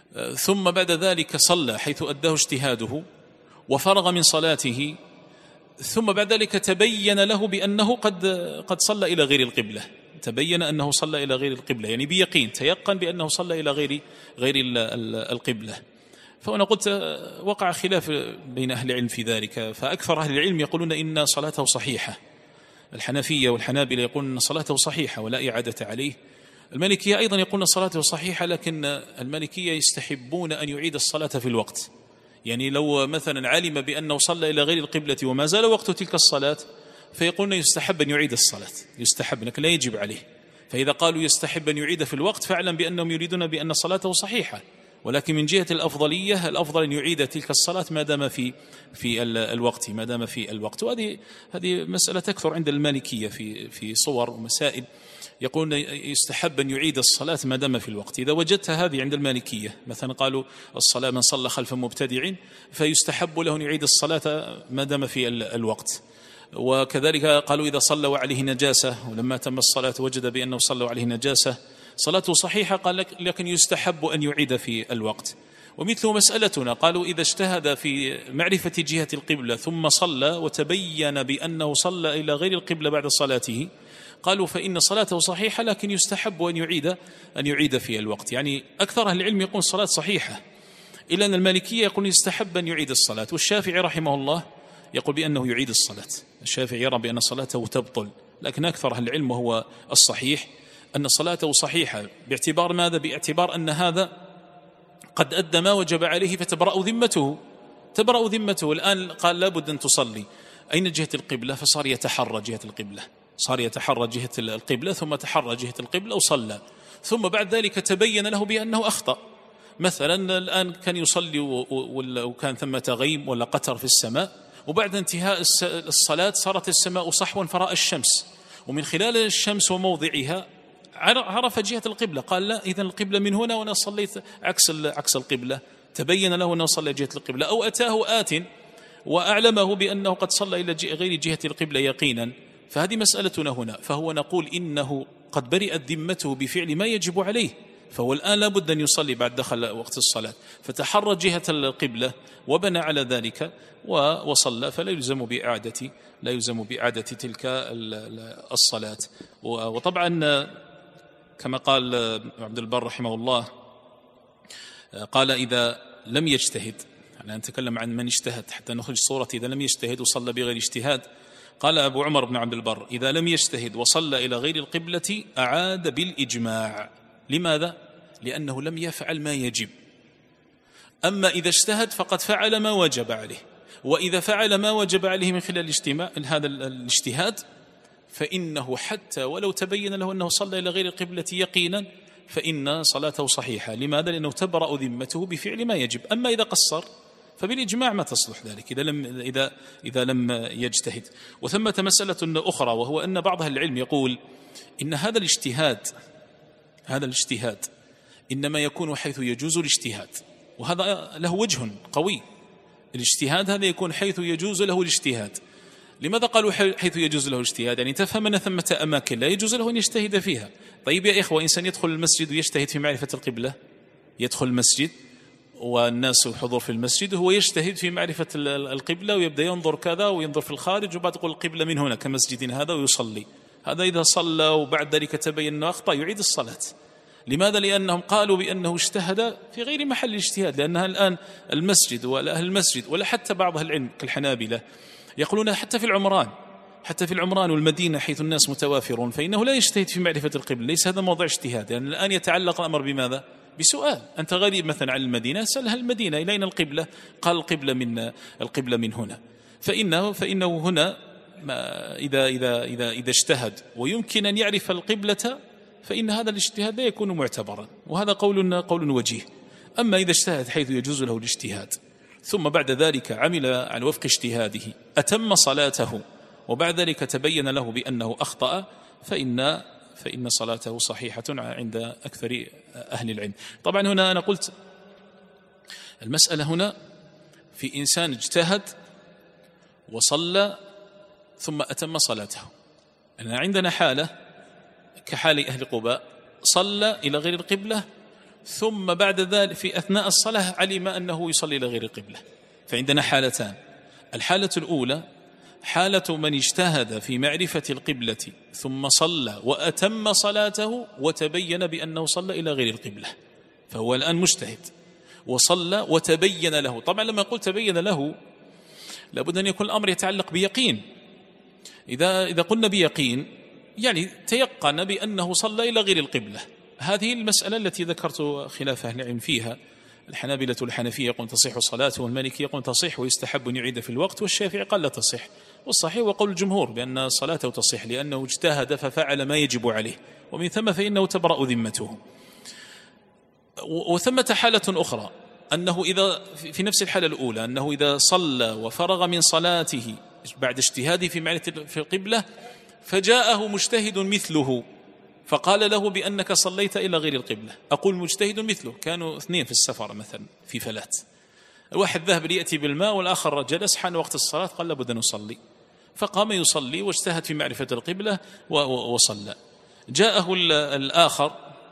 ثم بعد ذلك صلى حيث أداه اجتهاده وفرغ من صلاته ثم بعد ذلك تبين له بأنه قد قد صلى إلى غير القبلة، تبين أنه صلى إلى غير القبلة، يعني بيقين تيقن بأنه صلى إلى غير غير القبلة. فأنا قلت وقع خلاف بين أهل العلم في ذلك، فأكثر أهل العلم يقولون إن صلاته صحيحة، الحنفية والحنابلة يقولون إن صلاته صحيحة ولا إعادة عليه، المالكية أيضا يقولون صلاته صحيحة، لكن المالكية يستحبون أن يعيد الصلاة في الوقت. يعني لو مثلا علم بأنه صلى إلى غير القبلة وما زال وقت تلك الصلاة فيقولون يستحب أن يعيد الصلاة، يستحب لكن لا يجب عليه. فإذا قالوا يستحب أن يعيد في الوقت فاعلم بأنهم يريدون بأن صلاته صحيحة، ولكن من جهة الأفضلية الأفضل أن يعيد تلك الصلاة ما دام في في الوقت ما دام في الوقت. وهذه هذه مسألة تكثر عند المالكية في في صور ومسائل، يقولون يستحب أن يعيد الصلاة ما دام في الوقت. إذا وجدت هذه عند المالكية مثلا قالوا الصلاة من صلى خلف مبتدع فيستحب له أن يعيد الصلاة ما دام في الوقت. وكذلك قالوا إذا صلى وعليه نجاسة ولما تم الصلاة وجد بأنه صلى وعليه نجاسة صلاته صحيحة، قال لك لكن يستحب أن يعيد في الوقت. ومثل مسألتنا قالوا إذا اجتهد في معرفة جهة القبلة ثم صلى وتبين بأنه صلى إلى غير القبلة بعد صلاته قالوا فإن صلاته صحيحة لكن يستحب أن يعيد أن يعيد في الوقت. يعني أكثر أهل العلم يقول الصلاة صحيحة، إلا أن المالكية يقول يستحب أن يعيد الصلاة، والشافعي رحمه الله يقول بأنه يعيد الصلاة. الشافعي يرى بأن صلاته تبطل، لكن أكثر أهل العلم وهو الصحيح أن صلاته صحيحة. باعتبار ماذا؟ باعتبار أن هذا قد أدى ما وجب عليه فتبرأ ذمته، تبرأ ذمته. الآن قال لابد أن تصلي، أين جهة القبلة؟ فصار يتحرى جهة القبلة، صار يتحرى جهة القبلة ثم تحرى جهة القبلة وصلى، ثم بعد ذلك تبين له بأنه أخطأ. مثلا الآن كان يصلي وكان ثمة غيم ولا قطر في السماء، وبعد انتهاء الصلاة صارت السماء صحوا فرأى الشمس، ومن خلال الشمس وموضعها عرف جهة القبلة، قال لا إذن القبلة من هنا وأنا صليت عكس عكس القبلة، تبين له أنه صلى جهة القبلة. أو أتاه آت وأعلمه بأنه قد صلى إلى غير جهة القبلة يقينا، فهذه مسألتنا هنا. فهو نقول إنه قد برئت ذمته بفعل ما يجب عليه، فهو الآن لابد أن يصلي بعد دخل وقت الصلاة، فتحرى جهة القبلة وبنى على ذلك وصلى، فلا يلزم بإعادة لا يلزم بإعادة تلك الصلاة. وطبعا كما قال عبد البر رحمه الله قال إذا لم يجتهد، يعني نتكلم عن من اجتهد حتى نخرج صورة إذا لم يجتهد وصلى بغير اجتهاد. قال أبو عمر بن عبد البر إذا لم يجتهد وصلى إلى غير القبلة أعاد بالإجماع. لماذا؟ لأنه لم يفعل ما يجب. أما إذا اجتهد فقد فعل ما وجب عليه، وإذا فعل ما وجب عليه من خلال الاجتماع هذا الاجتهاد فإنه حتى ولو تبين له أنه صلى إلى غير القبلة يقينا فإن صلاته صحيحة. لماذا؟ لأنه تبرأ ذمته بفعل ما يجب. أما إذا قصر فبالإجماع ما تصلح ذلك إذا لم إذا إذا لم يجتهد. وثمة مسألة أخرى، وهو أن بعض أهل العلم يقول إن هذا الاجتهاد هذا الاجتهاد إنما يكون حيث يجوز الاجتهاد، وهذا له وجه قوي. الاجتهاد هذا يكون حيث يجوز له الاجتهاد. لماذا قالوا حيث يجوز له الاجتهاد؟ يعني تفهم أن ثمة أماكن لا يجوز له أن يجتهد فيها. طيب يا إخوة، إنسان يدخل المسجد ويجتهد في معرفة القبلة، يدخل المسجد والناس حضور في المسجد وهو يجتهد في معرفة القبلة ويبدأ ينظر كذا وينظر في الخارج وبعد يقول القبلة من هنا كمسجدنا هذا ويصلي. هذا إذا صلى وبعد ذلك تبين أنه أخطأ يعيد الصلاة. لماذا؟ لأنهم قالوا بأنه اجتهد في غير محل الاجتهاد. لأنها الآن المسجد ولا أهل المسجد ولا حتى بعض أهل العلم كالحنابلة يقولون حتى في العمران حتى في العمران والمدينة حيث الناس متوافرون فإنه لا يجتهد في معرفة القبلة، ليس هذا موضع اجتهاد. يعني الآن يتعلق الأمر بماذا؟ بسؤال. أنت غريب مثلا عن المدينة، سألها المدينة إلى أين القبلة؟ قال القبلة من القبلة من هنا. فإنه فإنه هنا إذا إذا إذا إذا اجتهد ويمكن أن يعرف القبلة فإن هذا الاجتهاد لا يكون معتبرا، وهذا قول قول وجيه. أما إذا اجتهد حيث يجوز له الاجتهاد ثم بعد ذلك عمل على وفق اجتهاده أتم صلاته وبعد ذلك تبين له بأنه أخطأ فإن فإن صلاته صحيحة عند أكثر أهل العلم. طبعا هنا أنا قلت المسألة هنا في إنسان اجتهد وصلى ثم أتم صلاته. أنا عندنا حالة كحال أهل قباء، صلى إلى غير القبلة ثم بعد ذلك في أثناء الصلاة علم أنه يصلي إلى غير القبلة. فعندنا حالتان. الحالة الأولى حالة من اجتهد في معرفة القبلة ثم صلى وأتم صلاته وتبين بأنه صلى إلى غير القبلة، فهو الآن مجتهد وصلى وتبين له. طبعا لما يقول تبين له لابد أن يكون الأمر يتعلق بيقين. إذا إذا قلنا بيقين يعني تيقن بأنه صلى إلى غير القبلة. هذه المسألة التي ذكرت خلاف أهل العلم فيها. الحنابلة والحنفية يقول تصح صلاته، والمالكي يقول تصح ويستحب أن يعيد في الوقت، والشافعي قال لا تصح. والصحيح وقول الجمهور بأن صلاته تصح لأنه اجتهد ففعل ما يجب عليه، ومن ثم فإنه تبرأ ذمته. وثمة حالة أخرى أنه إذا في نفس الحالة الأولى أنه إذا صلى وفرغ من صلاته بعد اجتهاده في معرفة في القبلة فجاءه مجتهد مثله فقال له بأنك صليت إلى غير القبلة. أقول مجتهد مثله، كانوا اثنين في السفر مثلا في فلات، الواحد ذهب ليأتي بالماء والآخر جلس، حان وقت الصلاة قال لابد أن نصلي، فقام يصلي واجتهد في معرفة القبلة وصلى. جاءه الآخر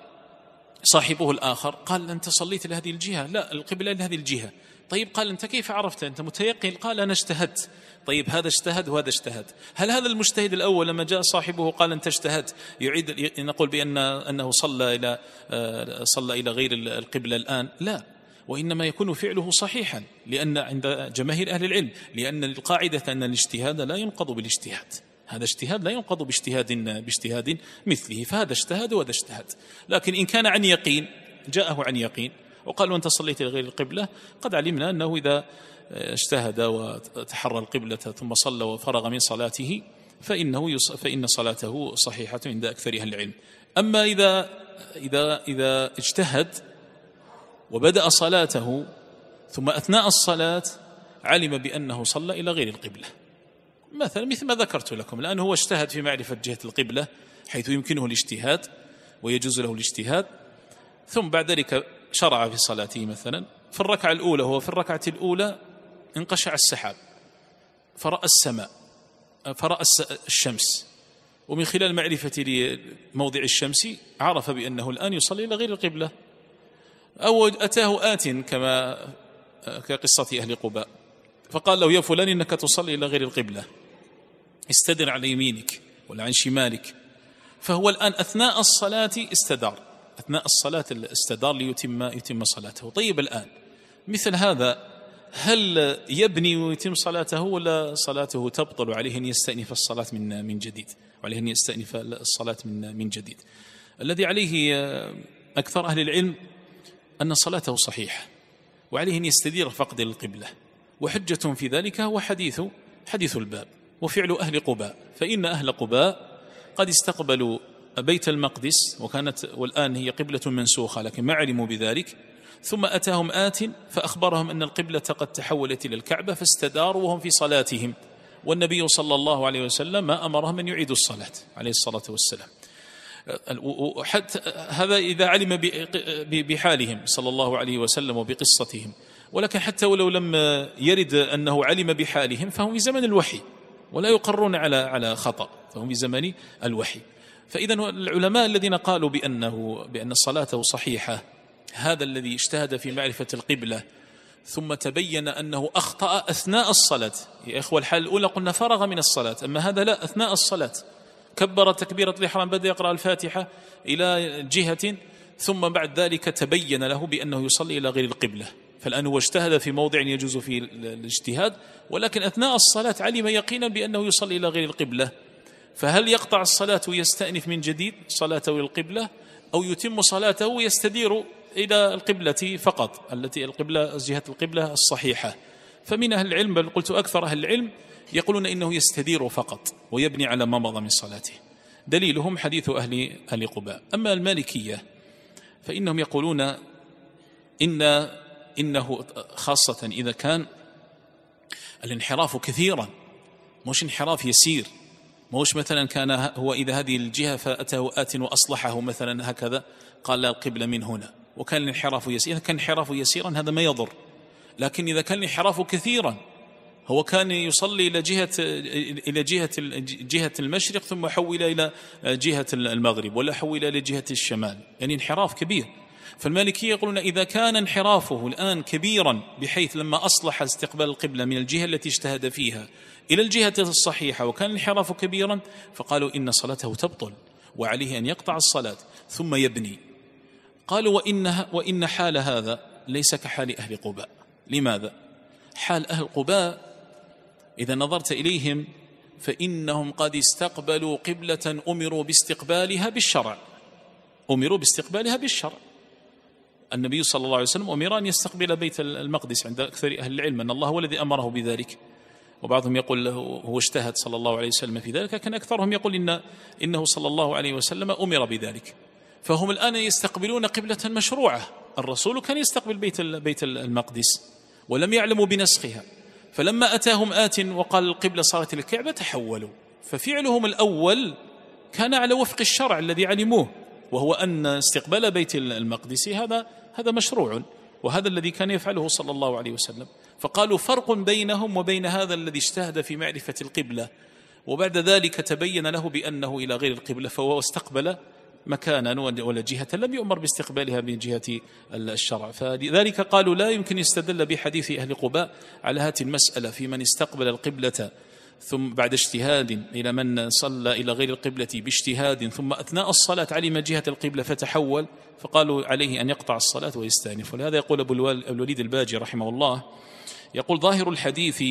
صاحبه الآخر قال أنت صليت لهذه الجهة، لا القبلة لهذه الجهة. طيب قال أنت كيف عرفت؟ أنت متيقن؟ قال أنا اجتهدت. طيب هذا اجتهد وهذا اجتهد، هل هذا المجتهد الأول لما جاء صاحبه قال أنت اجتهدت يعيد نقول بأن أنه صلى إلى صلى إلى غير القبلة الآن؟ لا، وإنما يكون فعله صحيحا، لأن عند جماهير أهل العلم لأن القاعدة أن الاجتهاد لا ينقض بالاجتهاد، هذا اجتهاد لا ينقض باجتهاد باجتهاد مثله، فهذا اجتهد وهذا اجتهد. لكن إن كان عن يقين جاءه عن يقين وقال وأنت صليت إلى غير القبلة، قد علمنا أنه إذا اجتهد وتحرى القبلة ثم صلى وفرغ من صلاته فإنه يص... فإن صلاته صحيحة عند أكثر أهل العلم. أما إذا إذا إذا اجتهد وبدأ صلاته ثم أثناء الصلاة علم بأنه صلى إلى غير القبلة، مثلا مثل ما ذكرت لكم الآن، هو اجتهد في معرفة جهة القبلة حيث يمكنه الاجتهاد ويجوز له الاجتهاد، ثم بعد ذلك شرع في صلاته مثلا في الركعة الأولى، هو في الركعة الأولى انقشع السحاب فرأى السماء فرأى الشمس، ومن خلال معرفة لموضع الشمس عرف بأنه الآن يصلي إلى غير القبلة. أو أتاه آت كما كقصة أهل قباء فقال له يا فلان إنك تصلي إلى غير القبلة، استدر على يمينك ولا عن شمالك، فهو الآن أثناء الصلاة استدار، أثناء الصلاة استدار ليتم يتم صلاته. طيب الآن مثل هذا هل يبني ويتم صلاته ولا صلاته تبطل؟ عليه أن يستأنف الصلاة من من جديد، وعليه أن يستأنف الصلاة من من جديد. الذي عليه أكثر أهل العلم أن صلاته صحيحة، وعليه أن يستدير فقد القبلة، وحجة في ذلك هو حديث حديث الباب وفعل أهل قباء، فإن أهل قباء قد استقبلوا بيت المقدس وكانت والآن هي قبلة منسوخة لكن ما علموا بذلك، ثم أتاهم آت فأخبرهم أن القبلة قد تحولت إلى الكعبة فاستداروا وهم في صلاتهم، والنبي صلى الله عليه وسلم ما أمرهم أن يعيدوا الصلاة عليه الصلاة والسلام. حتى هذا إذا علم بحالهم صلى الله عليه وسلم وبقصتهم، ولكن حتى ولو لم يرد أنه علم بحالهم فهم في زمن الوحي ولا يقرون على على خطأ، فهم في زمن الوحي. فإذا العلماء الذين قالوا بأنه بأن صلاته صحيحة هذا الذي اجتهد في معرفة القبلة ثم تبين أنه أخطأ أثناء الصلاة. يا إخوة الحالة الأولى قلنا فرغ من الصلاة، أما هذا لا، أثناء الصلاة كبر تكبيرة الإحرام، بدأ يقرأ الفاتحة إلى جهة، ثم بعد ذلك تبين له بأنه يصلي إلى غير القبلة، فالآن هو اجتهد في موضع يجوز فيه الاجتهاد، ولكن أثناء الصلاة علم يقينا بأنه يصلي إلى غير القبلة، فهل يقطع الصلاة ويستأنف من جديد صلاته إلى القبلة، أو يتم صلاته ويستدير إلى القبلة فقط التي القبلة جهة القبلة الصحيحة؟ فمن أهل العلم بل قلت أكثر أهل العلم يقولون إنه يستدير فقط ويبني على ما مضى من صلاته، دليلهم حديث أهل أهل قباء. أما المالكية فإنهم يقولون إن إنه خاصة إذا كان الانحراف كثيرا، مش انحراف يسير، موش مثلا كان هو إذا هذه الجهة فأتاه آت وأصلحه مثلا هكذا قال لا القبلة من هنا، وكان الانحراف يسيرا، كان انحراف يسيرا هذا ما يضر. لكن إذا كان الانحراف كثيرا، هو كان يصلي إلى جهة إلى جهة جهة المشرق ثم حول إلى جهة المغرب ولا حول إلى جهة الشمال، يعني انحراف كبير، فالمالكية يقولون إذا كان انحرافه الآن كبيرا بحيث لما أصلح استقبال القبلة من الجهة التي اجتهد فيها إلى الجهة الصحيحة وكان انحرافه كبيرا، فقالوا إن صلاته تبطل وعليه أن يقطع الصلاة ثم يبني. قالوا وإن, وإن حال هذا ليس كحال أهل قباء. لماذا؟ حال أهل قباء إذا نظرت إليهم فإنهم قد استقبلوا قبلة أمروا باستقبالها بالشرع، أمروا باستقبالها بالشرع. النبي صلى الله عليه وسلم أمر أن يستقبل بيت المقدس عند أكثر أهل العلم أن الله هو الذي أمره بذلك، وبعضهم يقول له هو اجتهد صلى الله عليه وسلم في ذلك، لكن أكثرهم يقول إن إنه صلى الله عليه وسلم أمر بذلك. فهم الآن يستقبلون قبلة مشروعة. الرسول كان يستقبل بيت بيت المقدس ولم يعلموا بنسخها، فلما أتاهم آت وقال القبلة صارت الكعبة تحولوا. ففعلهم الأول كان على وفق الشرع الذي علموه، وهو أن استقبال بيت المقدس هذا هذا مشروع، وهذا الذي كان يفعله صلى الله عليه وسلم. فقالوا فرق بينهم وبين هذا الذي اجتهد في معرفة القبلة وبعد ذلك تبين له بأنه إلى غير القبلة، فهو استقبل مكانا ولا جهة لم يؤمر باستقبالها من جهة الشرع. فلذلك قالوا لا يمكن يستدل بحديث أهل قباء على هذه المسألة في من استقبل القبلة ثم بعد اجتهاد إلى من صلى إلى غير القبلة باجتهاد ثم أثناء الصلاة علم جهة القبلة فتحول، فقالوا عليه أن يقطع الصلاة ويستأنف. ولهذا يقول أبو الوليد الباجي رحمه الله، يقول ظاهر الحديث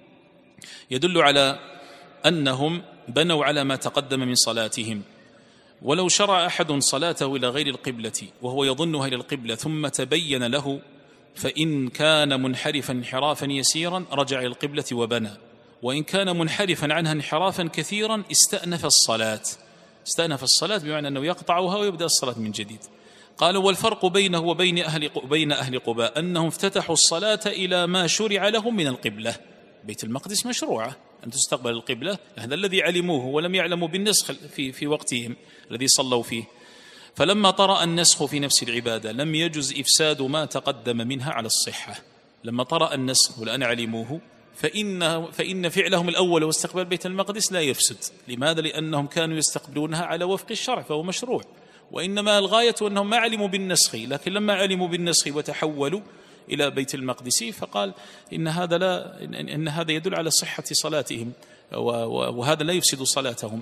يدل على أنهم بنوا على ما تقدم من صلاتهم، ولو شرع أحد صلاته إلى غير القبلة وهو يظنها إلى القبلة ثم تبين له فإن كان منحرفا انحرافا يسيرا رجع إلى القبلة وبنى، وإن كان منحرفا عنها انحرافا كثيرا استأنف الصلاة. استأنف الصلاة بمعنى أنه يقطعها ويبدأ الصلاة من جديد. قالوا والفرق بينه وبين أهل بين أهل قباء أنهم افتتحوا الصلاة إلى ما شرع لهم من القبلة. بيت المقدس مشروعة أن تستقبل القبلة، هذا الذي علموه ولم يعلموا بالنسخ في في وقتهم الذي صلوا فيه. فلما طرأ النسخ في نفس العبادة لم يجز إفساد ما تقدم منها على الصحة. لما طرأ النسخ والآن علموه فإن فإن فعلهم الأول واستقبال بيت المقدس لا يفسد. لماذا؟ لأنهم كانوا يستقبلونها على وفق الشرع فهو مشروع، وإنما الغاية أنهم ما علموا بالنسخ، لكن لما علموا بالنسخ وتحولوا إلى بيت المقدس فقال إن هذا لا إن هذا يدل على صحة صلاتهم وهذا لا يفسد صلاتهم.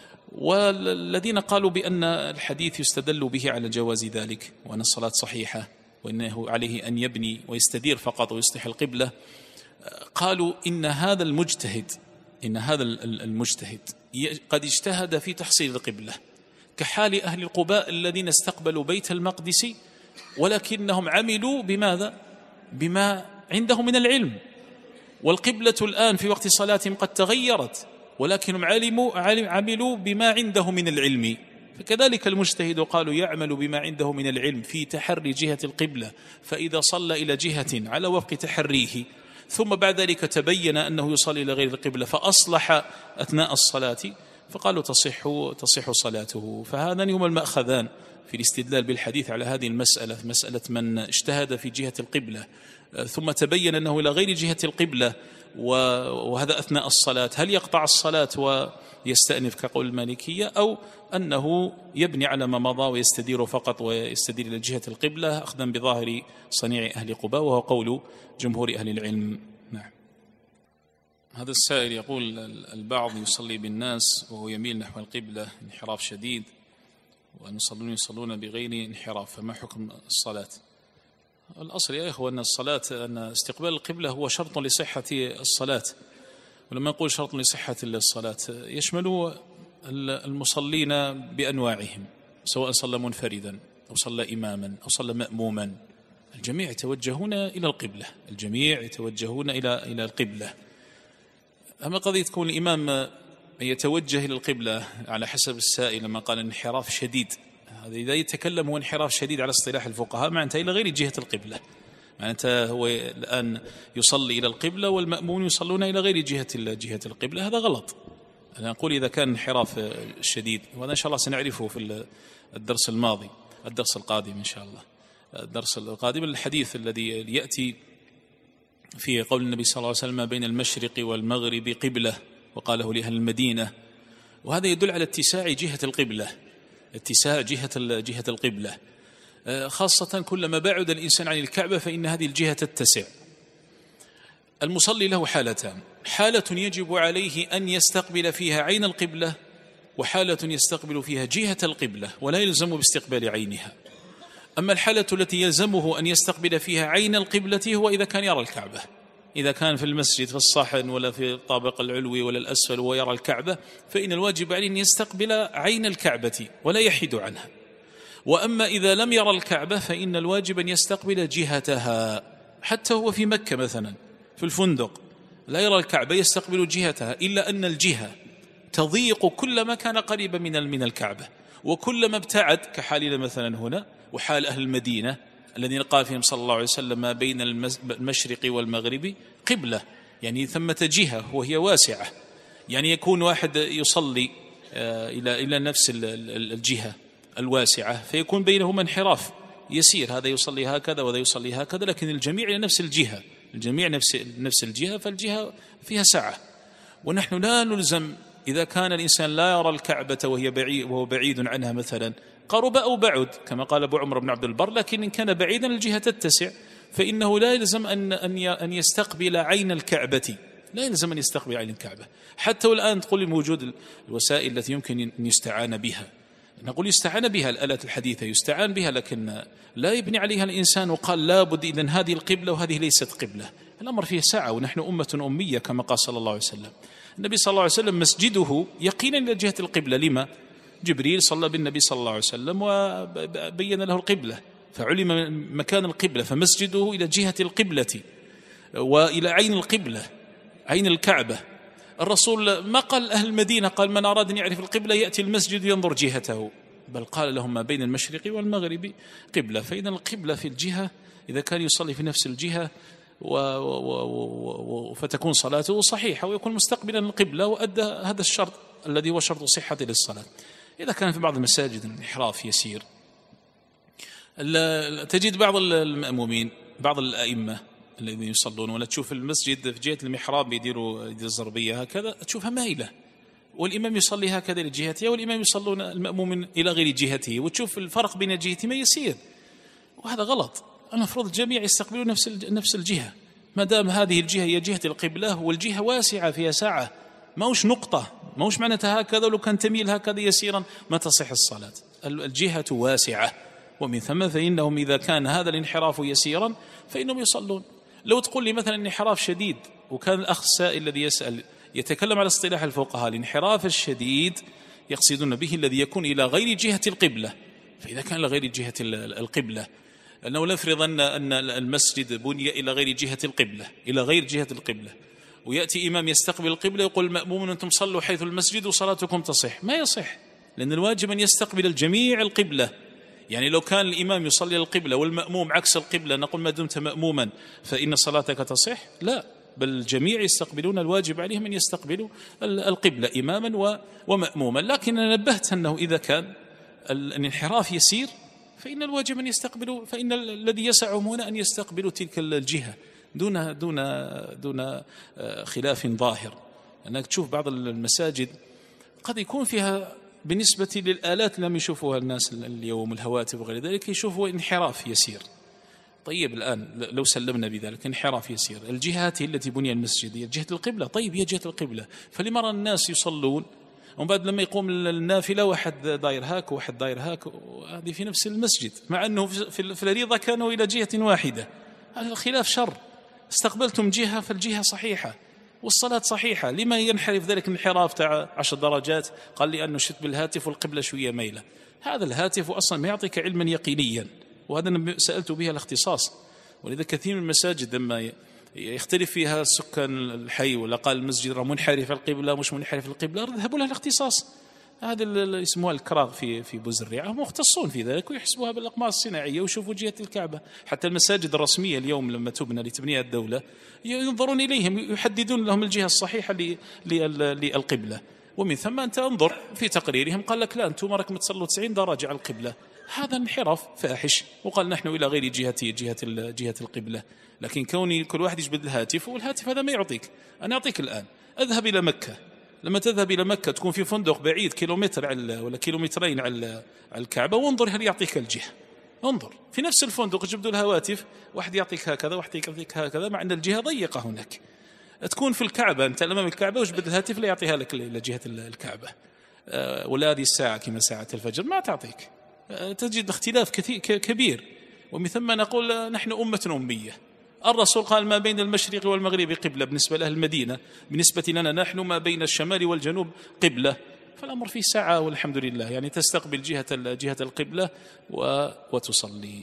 والذين قالوا بأن الحديث يستدل به على جواز ذلك وأن الصلاة صحيحة وأنه عليه أن يبني ويستدير فقط ويصلح القبلة، قالوا إن هذا المجتهد إن هذا المجتهد قد اجتهد في تحصيل القبلة كحال أهل القباء الذين استقبلوا بيت المقدس ولكنهم عملوا بماذا؟ بما عندهم من العلم، والقبلة الآن في وقت صلاتهم قد تغيرت ولكنهم علموا عملوا بما عنده من العلم. فكذلك المجتهد قالوا يعمل بما عنده من العلم في تحري جهة القبلة، فإذا صلى إلى جهة على وفق تحريه ثم بعد ذلك تبين أنه يصلي إلى غير القبلة فأصلح أثناء الصلاة فقالوا تصح تصح صلاته. فهذان هما المأخذان في الاستدلال بالحديث على هذه المسألة، مسألة من اجتهد في جهة القبلة ثم تبين أنه إلى غير جهة القبلة وهذا أثناء الصلاة، هل يقطع الصلاة ويستأنف كقول المالكية أو أنه يبني على ما مضى ويستدير فقط ويستدير إلى جهة القبلة أخذا بظاهر صنيع أهل قباء وهو قول جمهور أهل العلم. نعم. هذا السائل يقول البعض يصلي بالناس وهو يميل نحو القبلة انحراف شديد والمصلون يصلون بغير انحراف، فما حكم الصلاة؟ الأصل يا إخوة أن الصلاة أن استقبال القبلة هو شرط لصحة الصلاة، ولما نقول شرط لصحة الصلاة يشمل المصلين بأنواعهم سواء صلى منفردا أو صلى إماما أو صلى مأموما، الجميع يتوجهون إلى القبلة، الجميع يتوجهون إلى إلى القبلة. أما قضية تكون الإمام يتوجه إلى القبلة على حسب السائل لما قال انحراف شديد، هذا إذا يتكلم هو انحراف شديد على اصطلاح الفقهاء معناته إلى غير جهة القبلة، معناته هو الآن يصلي إلى القبلة والمأمون يصلون إلى غير جهة جهة القبلة، هذا غلط. أنا أقول إذا كان انحراف شديد، وهذا إن شاء الله سنعرفه في الدرس الماضي الدرس القادم إن شاء الله. الدرس القادم الحديث الذي يأتي في قول النبي صلى الله عليه وسلم بين المشرق والمغرب قبلة وقاله لأهل المدينة، وهذا يدل على اتساع جهة القبلة، اتساع جهة جهة القبلة. خاصة كلما بعد الإنسان عن الكعبة فإن هذه الجهة تتسع. المصلي له حالتان: حالة يجب عليه أن يستقبل فيها عين القبلة، وحالة يستقبل فيها جهة القبلة ولا يلزم باستقبال عينها. أما الحالة التي يلزمه أن يستقبل فيها عين القبلة هو إذا كان يرى الكعبة، إذا كان في المسجد في الصحن ولا في الطابق العلوي ولا الأسفل ويرى الكعبة فإن الواجب عليه أن يستقبل عين الكعبة ولا يحيد عنها. وأما إذا لم يرى الكعبة فإن الواجب أن يستقبل جهتها، حتى هو في مكة مثلا في الفندق لا يرى الكعبة يستقبل جهتها، إلا أن الجهة تضيق كلما كان قريبا من من الكعبة، وكلما ابتعد كحالنا مثلا هنا وحال أهل المدينة الذين قال فيهم صلى الله عليه وسلم ما بين المشرق والمغرب قبلة، يعني ثمة جهة وهي واسعة، يعني يكون واحد يصلي إلى إلى نفس الجهة الواسعة فيكون بينهما انحراف يسير، هذا يصلي هكذا وهذا يصلي هكذا، لكن الجميع إلى نفس الجهة، الجميع نفس نفس الجهة، فالجهة فيها سعة. ونحن لا نلزم إذا كان الإنسان لا يرى الكعبة وهي بعيد وهو بعيد عنها مثلا قرب أو بعد كما قال أبو عمر بن عبد البر، لكن إن كان بعيدا الجهة تتسع فإنه لا يلزم أن أن يستقبل عين الكعبة، لا يلزم أن يستقبل عين الكعبة. حتى والآن تقول موجود الوسائل التي يمكن أن يستعان بها، نقول يستعان بها الآلات الحديثة يستعان بها، لكن لا يبني عليها الإنسان وقال لابد إذن هذه القبلة وهذه ليست قبلة. الأمر فيه ساعة، ونحن أمة أمية كما قال صلى الله عليه وسلم. النبي صلى الله عليه وسلم مسجده يقينا إلى جهة القبلة، لما؟ جبريل صلى بالنبي صلى الله عليه وسلم وبين له القبلة فعلم مكان القبلة، فمسجده إلى جهة القبلة وإلى عين القبلة عين الكعبة. الرسول ما قال أهل المدينة قال من أراد أن يعرف القبلة يأتي المسجد ينظر جهته، بل قال لهم ما بين المشرق والمغرب قبلة. فإذا القبلة في الجهة إذا كان يصلي في نفس الجهة و و و فتكون صلاته صحيحة ويكون مستقبلا القبلة وأدى هذا الشرط الذي هو شرط صحة للصلاة. إذا كان في بعض المساجد الانحراف يسير، تجد بعض المأمومين بعض الأئمة الذين يصلون ولا تشوف المسجد في جهة المحراب يديروا الزربية هكذا تشوفها مائلة، والإمام يصلي هكذا لجهته والإمام يصلون المأموم إلى غير جهته، وتشوف الفرق بين جهتهما يسير، وهذا غلط. المفروض الجميع يستقبلون نفس نفس الجهة، ما دام هذه الجهة هي جهة القبلة والجهة واسعة فيها سعة، ما وش نقطة، ما وش معناتها هكذا ولو كان تميل هكذا يسيرا ما تصح الصلاة. الجهة واسعة، ومن ثم فإنهم إذا كان هذا الانحراف يسيرا فإنهم يصلون. لو تقول لي مثلا انحراف شديد، وكان الأخ السائل الذي يسأل يتكلم على اصطلاح الفقهاء، الانحراف الشديد يقصدون به الذي يكون إلى غير جهة القبلة، فإذا كان لغير جهة القبلة، لأنه لا يفرض أن المسجد بني إلى غير جهة القبلة إلى غير جهة القبلة ويأتي إمام يستقبل القبلة يقول المأمومون أنتم صلوا حيث المسجد وصلاتكم تصح، ما يصح، لأن الواجب أن يستقبل الجميع القبلة. يعني لو كان الإمام يصلي القبلة والمأموم عكس القبلة نقول ما دمت مأموما فإن صلاتك تصح؟ لا، بل الجميع يستقبلون، الواجب عليهم أن يستقبلوا القبلة إماما ومأموما. لكن أنا نبهت أنه إذا كان الانحراف يسير فإن الواجب أن يستقبلوا، فإن الذي يسعهم هنا أن يستقبلوا تلك الجهة دون دون دون خلاف ظاهر. أنك تشوف بعض المساجد قد يكون فيها بالنسبة للآلات لم يشوفوها الناس اليوم الهواتف وغير ذلك يشوفوا انحراف يسير. طيب الآن لو سلمنا بذلك انحراف يسير، الجهات التي بني المسجد هي جهة القبلة، طيب هي جهة القبلة، فلما رأى الناس يصلون ومن بعد لما يقوم النافلة واحد داير هاك وواحد داير هاك وهذه في نفس المسجد، مع أنه في الفريضة كانوا إلى جهة واحدة، هذا الخلاف شر. استقبلتم جهة فالجهة صحيحة والصلاة صحيحة، لما ينحرف ذلك انحراف تاع عشر درجات؟ قال لي أنه شت بالهاتف والقبلة شوية ميلة. هذا الهاتف أصلا ما يعطيك علما يقينيا، وهذا أنا سألت بها الاختصاص. ولذا كثير من المساجد لما يختلف فيها سكان الحي ولا قال المسجد راه منحرف القبلة مش منحرف القبلة ذهبوا لها الاختصاص، هذا اللي يسموها الكراغ في في بوزريعة، هم مختصون في ذلك ويحسبوها بالأقمار الصناعية ويشوفوا جهة الكعبة. حتى المساجد الرسمية اليوم لما تبنى لتبنيها الدولة ينظرون إليهم يحددون لهم الجهة الصحيحة للقبلة، ومن ثم أنت انظر في تقريرهم قال لك لا أنتم راكم تصلوا تسعين درجة على القبلة، هذا انحراف فاحش، وقال نحن إلى غير جهة جهة جهة القبلة. لكن كوني كل واحد يجبد الهاتف، والهاتف هذا ما يعطيك. أنا أعطيك الآن أذهب إلى مكة، لما تذهب إلى مكة تكون في فندق بعيد كيلومتر على ولا كيلومترين على الكعبة، وانظر هل يعطيك الجهة. انظر في نفس الفندق جبدوا الهواتف، واحد يعطيك هكذا واحد يعطيك هكذا، مع أن الجهة ضيقة هناك. تكون في الكعبة أنت أمام الكعبة وجبد الهاتف لا يعطيها لك إلى جهة الكعبة، ولا هذه الساعة كما ساعة الفجر ما تعطيك. تجد اختلاف كثير كبير. ومن ثم نقول نحن أمة أمية. الرسول قال ما بين المشرق والمغرب قبلة بالنسبة لأهل المدينة، بالنسبة لنا نحن ما بين الشمال والجنوب قبلة، فالأمر فيه ساعة والحمد لله، يعني تستقبل جهة جهة القبلة وتصلي.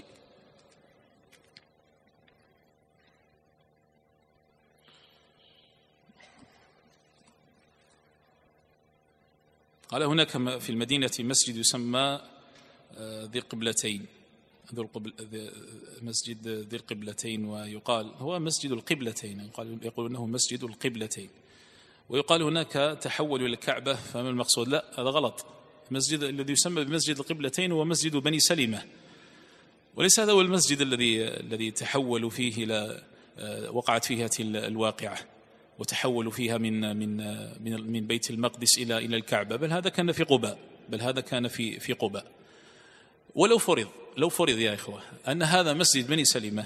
قال هناك في المدينة مسجد يسمى ذي القبلتين، ذو القبل مسجد ذي القبلتين، ويقال هو مسجد القبلتين، يقول انه مسجد القبلتين، ويقال هناك تحول الى الكعبة، فما المقصود؟ لا هذا غلط. المسجد الذي يسمى بمسجد القبلتين هو مسجد بني سلمة، وليس هذا هو المسجد الذي الذي تحولوا فيه الى وقعت فيه هذه الواقعة وتحولوا فيها من من من من بيت المقدس الى الى الكعبة، بل هذا كان في قباء، بل هذا كان في في قباء. ولو فرض لو فرض يا إخوة أن هذا مسجد بني سلمة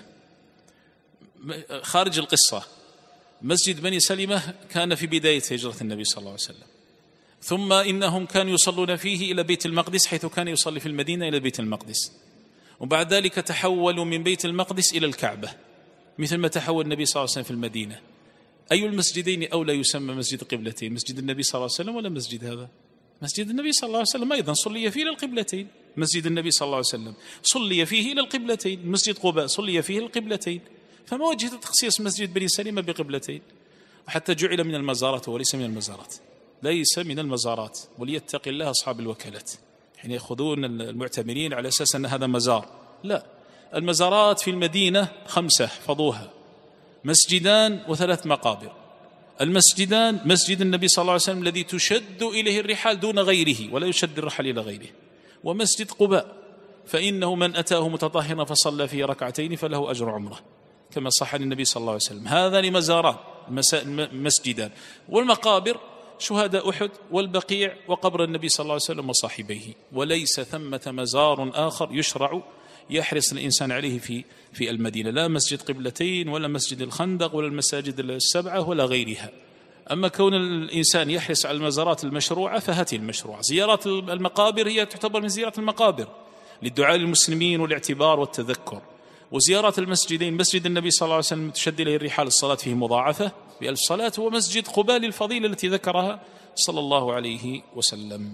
خارج القصة، مسجد بني سلمة كان في بداية هجرة النبي صلى الله عليه وسلم، ثم إنهم كانوا يصلون فيه إلى بيت المقدس، حيث كان يصلي في المدينة إلى بيت المقدس، وبعد ذلك تحولوا من بيت المقدس إلى الكعبة، مثل ما تحول النبي صلى الله عليه وسلم في المدينة. أي المسجدين أولى يسمى مسجد قبلتين؟ مسجد النبي صلى الله عليه وسلم ولا مسجد هذا؟ مسجد النبي صلى الله عليه وسلم أيضا صلي فيه إلى القبلتين. مسجد النبي صلى الله عليه وسلم صلي فيه إلى القبلتين، مسجد قباء صلي فيه إلى القبلتين، فما وجه تخصيص مسجد بني سلمة بقبلتين؟ وحتى جعل من المزارات وليس من المزارات، ليس من المزارات، وليتق الله أصحاب الوكالات حين يأخذون المعتمرين على أساس أن هذا مزار. لا، المزارات في المدينة خمسة احفظوها: مسجدان وثلاث مقابر. المسجدان مسجد النبي صلى الله عليه وسلم الذي تشد إليه الرحال دون غيره، ولا يشد الرحال إلى غيره، ومسجد قباء فإنه من أتاه متطهرا فصلى فيه ركعتين فله أجر عمره، كما صح عن النبي صلى الله عليه وسلم. هذان مزاران مسجدان. والمقابر شهداء أحد والبقيع وقبر النبي صلى الله عليه وسلم وصاحبيه، وليس ثمة مزار آخر يشرع يحرص الإنسان عليه في في المدينة، لا مسجد قبلتين ولا مسجد الخندق ولا المساجد السبعة ولا غيرها. أما كون الإنسان يحرص على المزارات المشروعة فهذه المشروعة. زيارات المقابر هي تعتبر من زيارة المقابر للدعاء للمسلمين والاعتبار والتذكر، وزيارات المسجدين مسجد النبي صلى الله عليه وسلم تشد إليه الرحال الصلاة فيه مضاعفة بألف صلاة، ومسجد قباء للفضيلة التي ذكرها صلى الله عليه وسلم.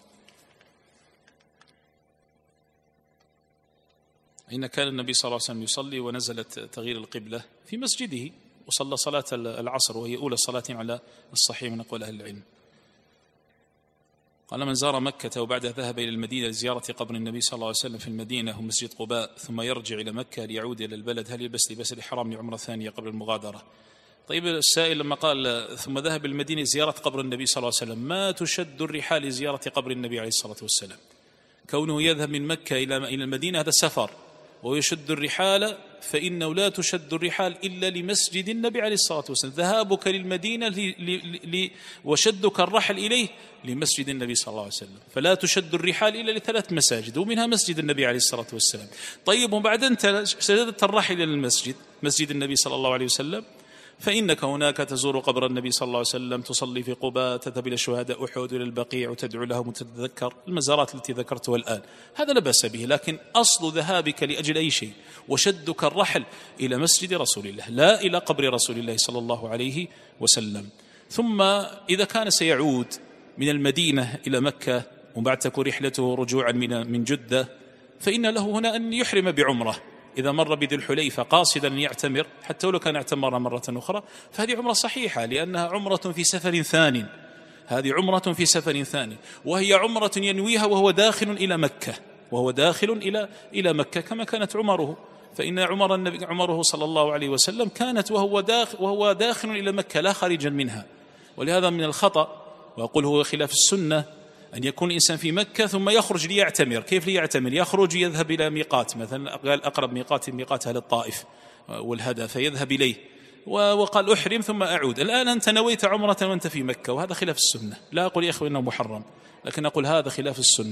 إن كان النبي صلى الله عليه وسلم يصلي ونزلت تغيير القبلة في مسجده، وصلى صلاة العصر وهي أولى صلاة على الصحيح من أقوال أهل العلم. قال من زار مكة وبعدها ذهب إلى المدينة لزيارة قبر النبي صلى الله عليه وسلم في المدينة ومسجد قباء ثم يرجع إلى مكة ليعود إلى البلد، هل يلبس لباس الإحرام لعمرة ثانية قبل المغادرة؟ طيب السائل لما قال ثم ذهب المدينة زيارة قبر النبي صلى الله عليه وسلم، ما تشد الرحال لزيارة قبر النبي عليه الصلاة والسلام. كونه يذهب من مكة إلى إلى المدينة هذا سفر، ويشد الرحال فإنه لا تشد الرحال إلا لمسجد النبي عليه الصلاة والسلام. ذهابك للمدينة ل... ل... ل... وشدك الرحل إليه لمسجد النبي صلى الله عليه وسلم، فلا تشد الرحال إلا لثلاث مساجد ومنها مسجد النبي عليه الصلاة والسلام. طيب وبعد أنت شددت الرحل إلى المسجد مسجد النبي صلى الله عليه وسلم، فإنك هناك تزور قبر النبي صلى الله عليه وسلم، تصلي في قباء، تذهب إلى شهداء أحد إلى البقيع وتدعو لهم وتتذكر المزارات التي ذكرتها الآن، هذا لا بأس به. لكن أصل ذهابك لأجل أي شيء وشدك الرحل إلى مسجد رسول الله لا إلى قبر رسول الله صلى الله عليه وسلم. ثم إذا كان سيعود من المدينة إلى مكة وبعد تكون رحلته رجوعا من من جدة، فإن له هنا أن يحرم بعمرة إذا مر بذي الحليفة قاصدا أن يعتمر، حتى ولو كان اعتمر مرة أخرى فهذه عمرة صحيحة، لأنها عمرة في سفر ثانٍ، هذه عمرة في سفر ثانٍ، وهي عمرة ينويها وهو داخل إلى مكة، وهو داخل إلى إلى مكة كما كانت عمره. فإن عمر النبي عمره صلى الله عليه وسلم كانت وهو داخل وهو داخل إلى مكة لا خارجا منها. ولهذا من الخطأ، وأقول هو خلاف السنة، أن يكون الإنسان في مكة ثم يخرج ليعتمر. كيف ليعتمر؟ يخرج يذهب إلى ميقات، مثلا قال أقرب ميقات ميقات أهل الطائف والهدى، فيذهب إليه وقال أحرم ثم أعود. الآن أنت نويت عمرة وأنت في مكة، وهذا خلاف السنة. لا أقول يا أخوة إنه محرم، لكن أقول هذا خلاف السنة.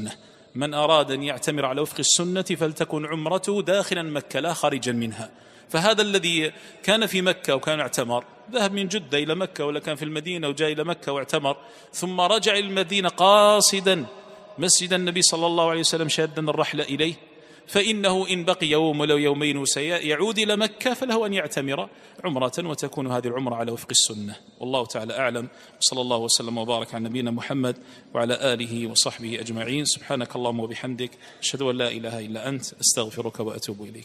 من أراد أن يعتمر على وفق السنة فلتكن عمرته داخلا مكة لا خارجا منها. فهذا الذي كان في مكة وكان اعتمر ذهب من جدة إلى مكة، ولا كان في المدينة وجاء إلى مكة واعتمر، ثم رجع إلى المدينة قاصدا مسجد النبي صلى الله عليه وسلم شادا الرحل إليه، فإنه إن بقي يوم ولو يومين وسيعود إلى مكة فله أن يعتمر عمرة، وتكون هذه العمرة على وفق السنة. والله تعالى أعلم، صلى الله وسلم وبارك على نبينا محمد وعلى آله وصحبه أجمعين. سبحانك اللهم وبحمدك، أشهد أن لا إله إلا أنت، أستغفرك وأتوب إليك.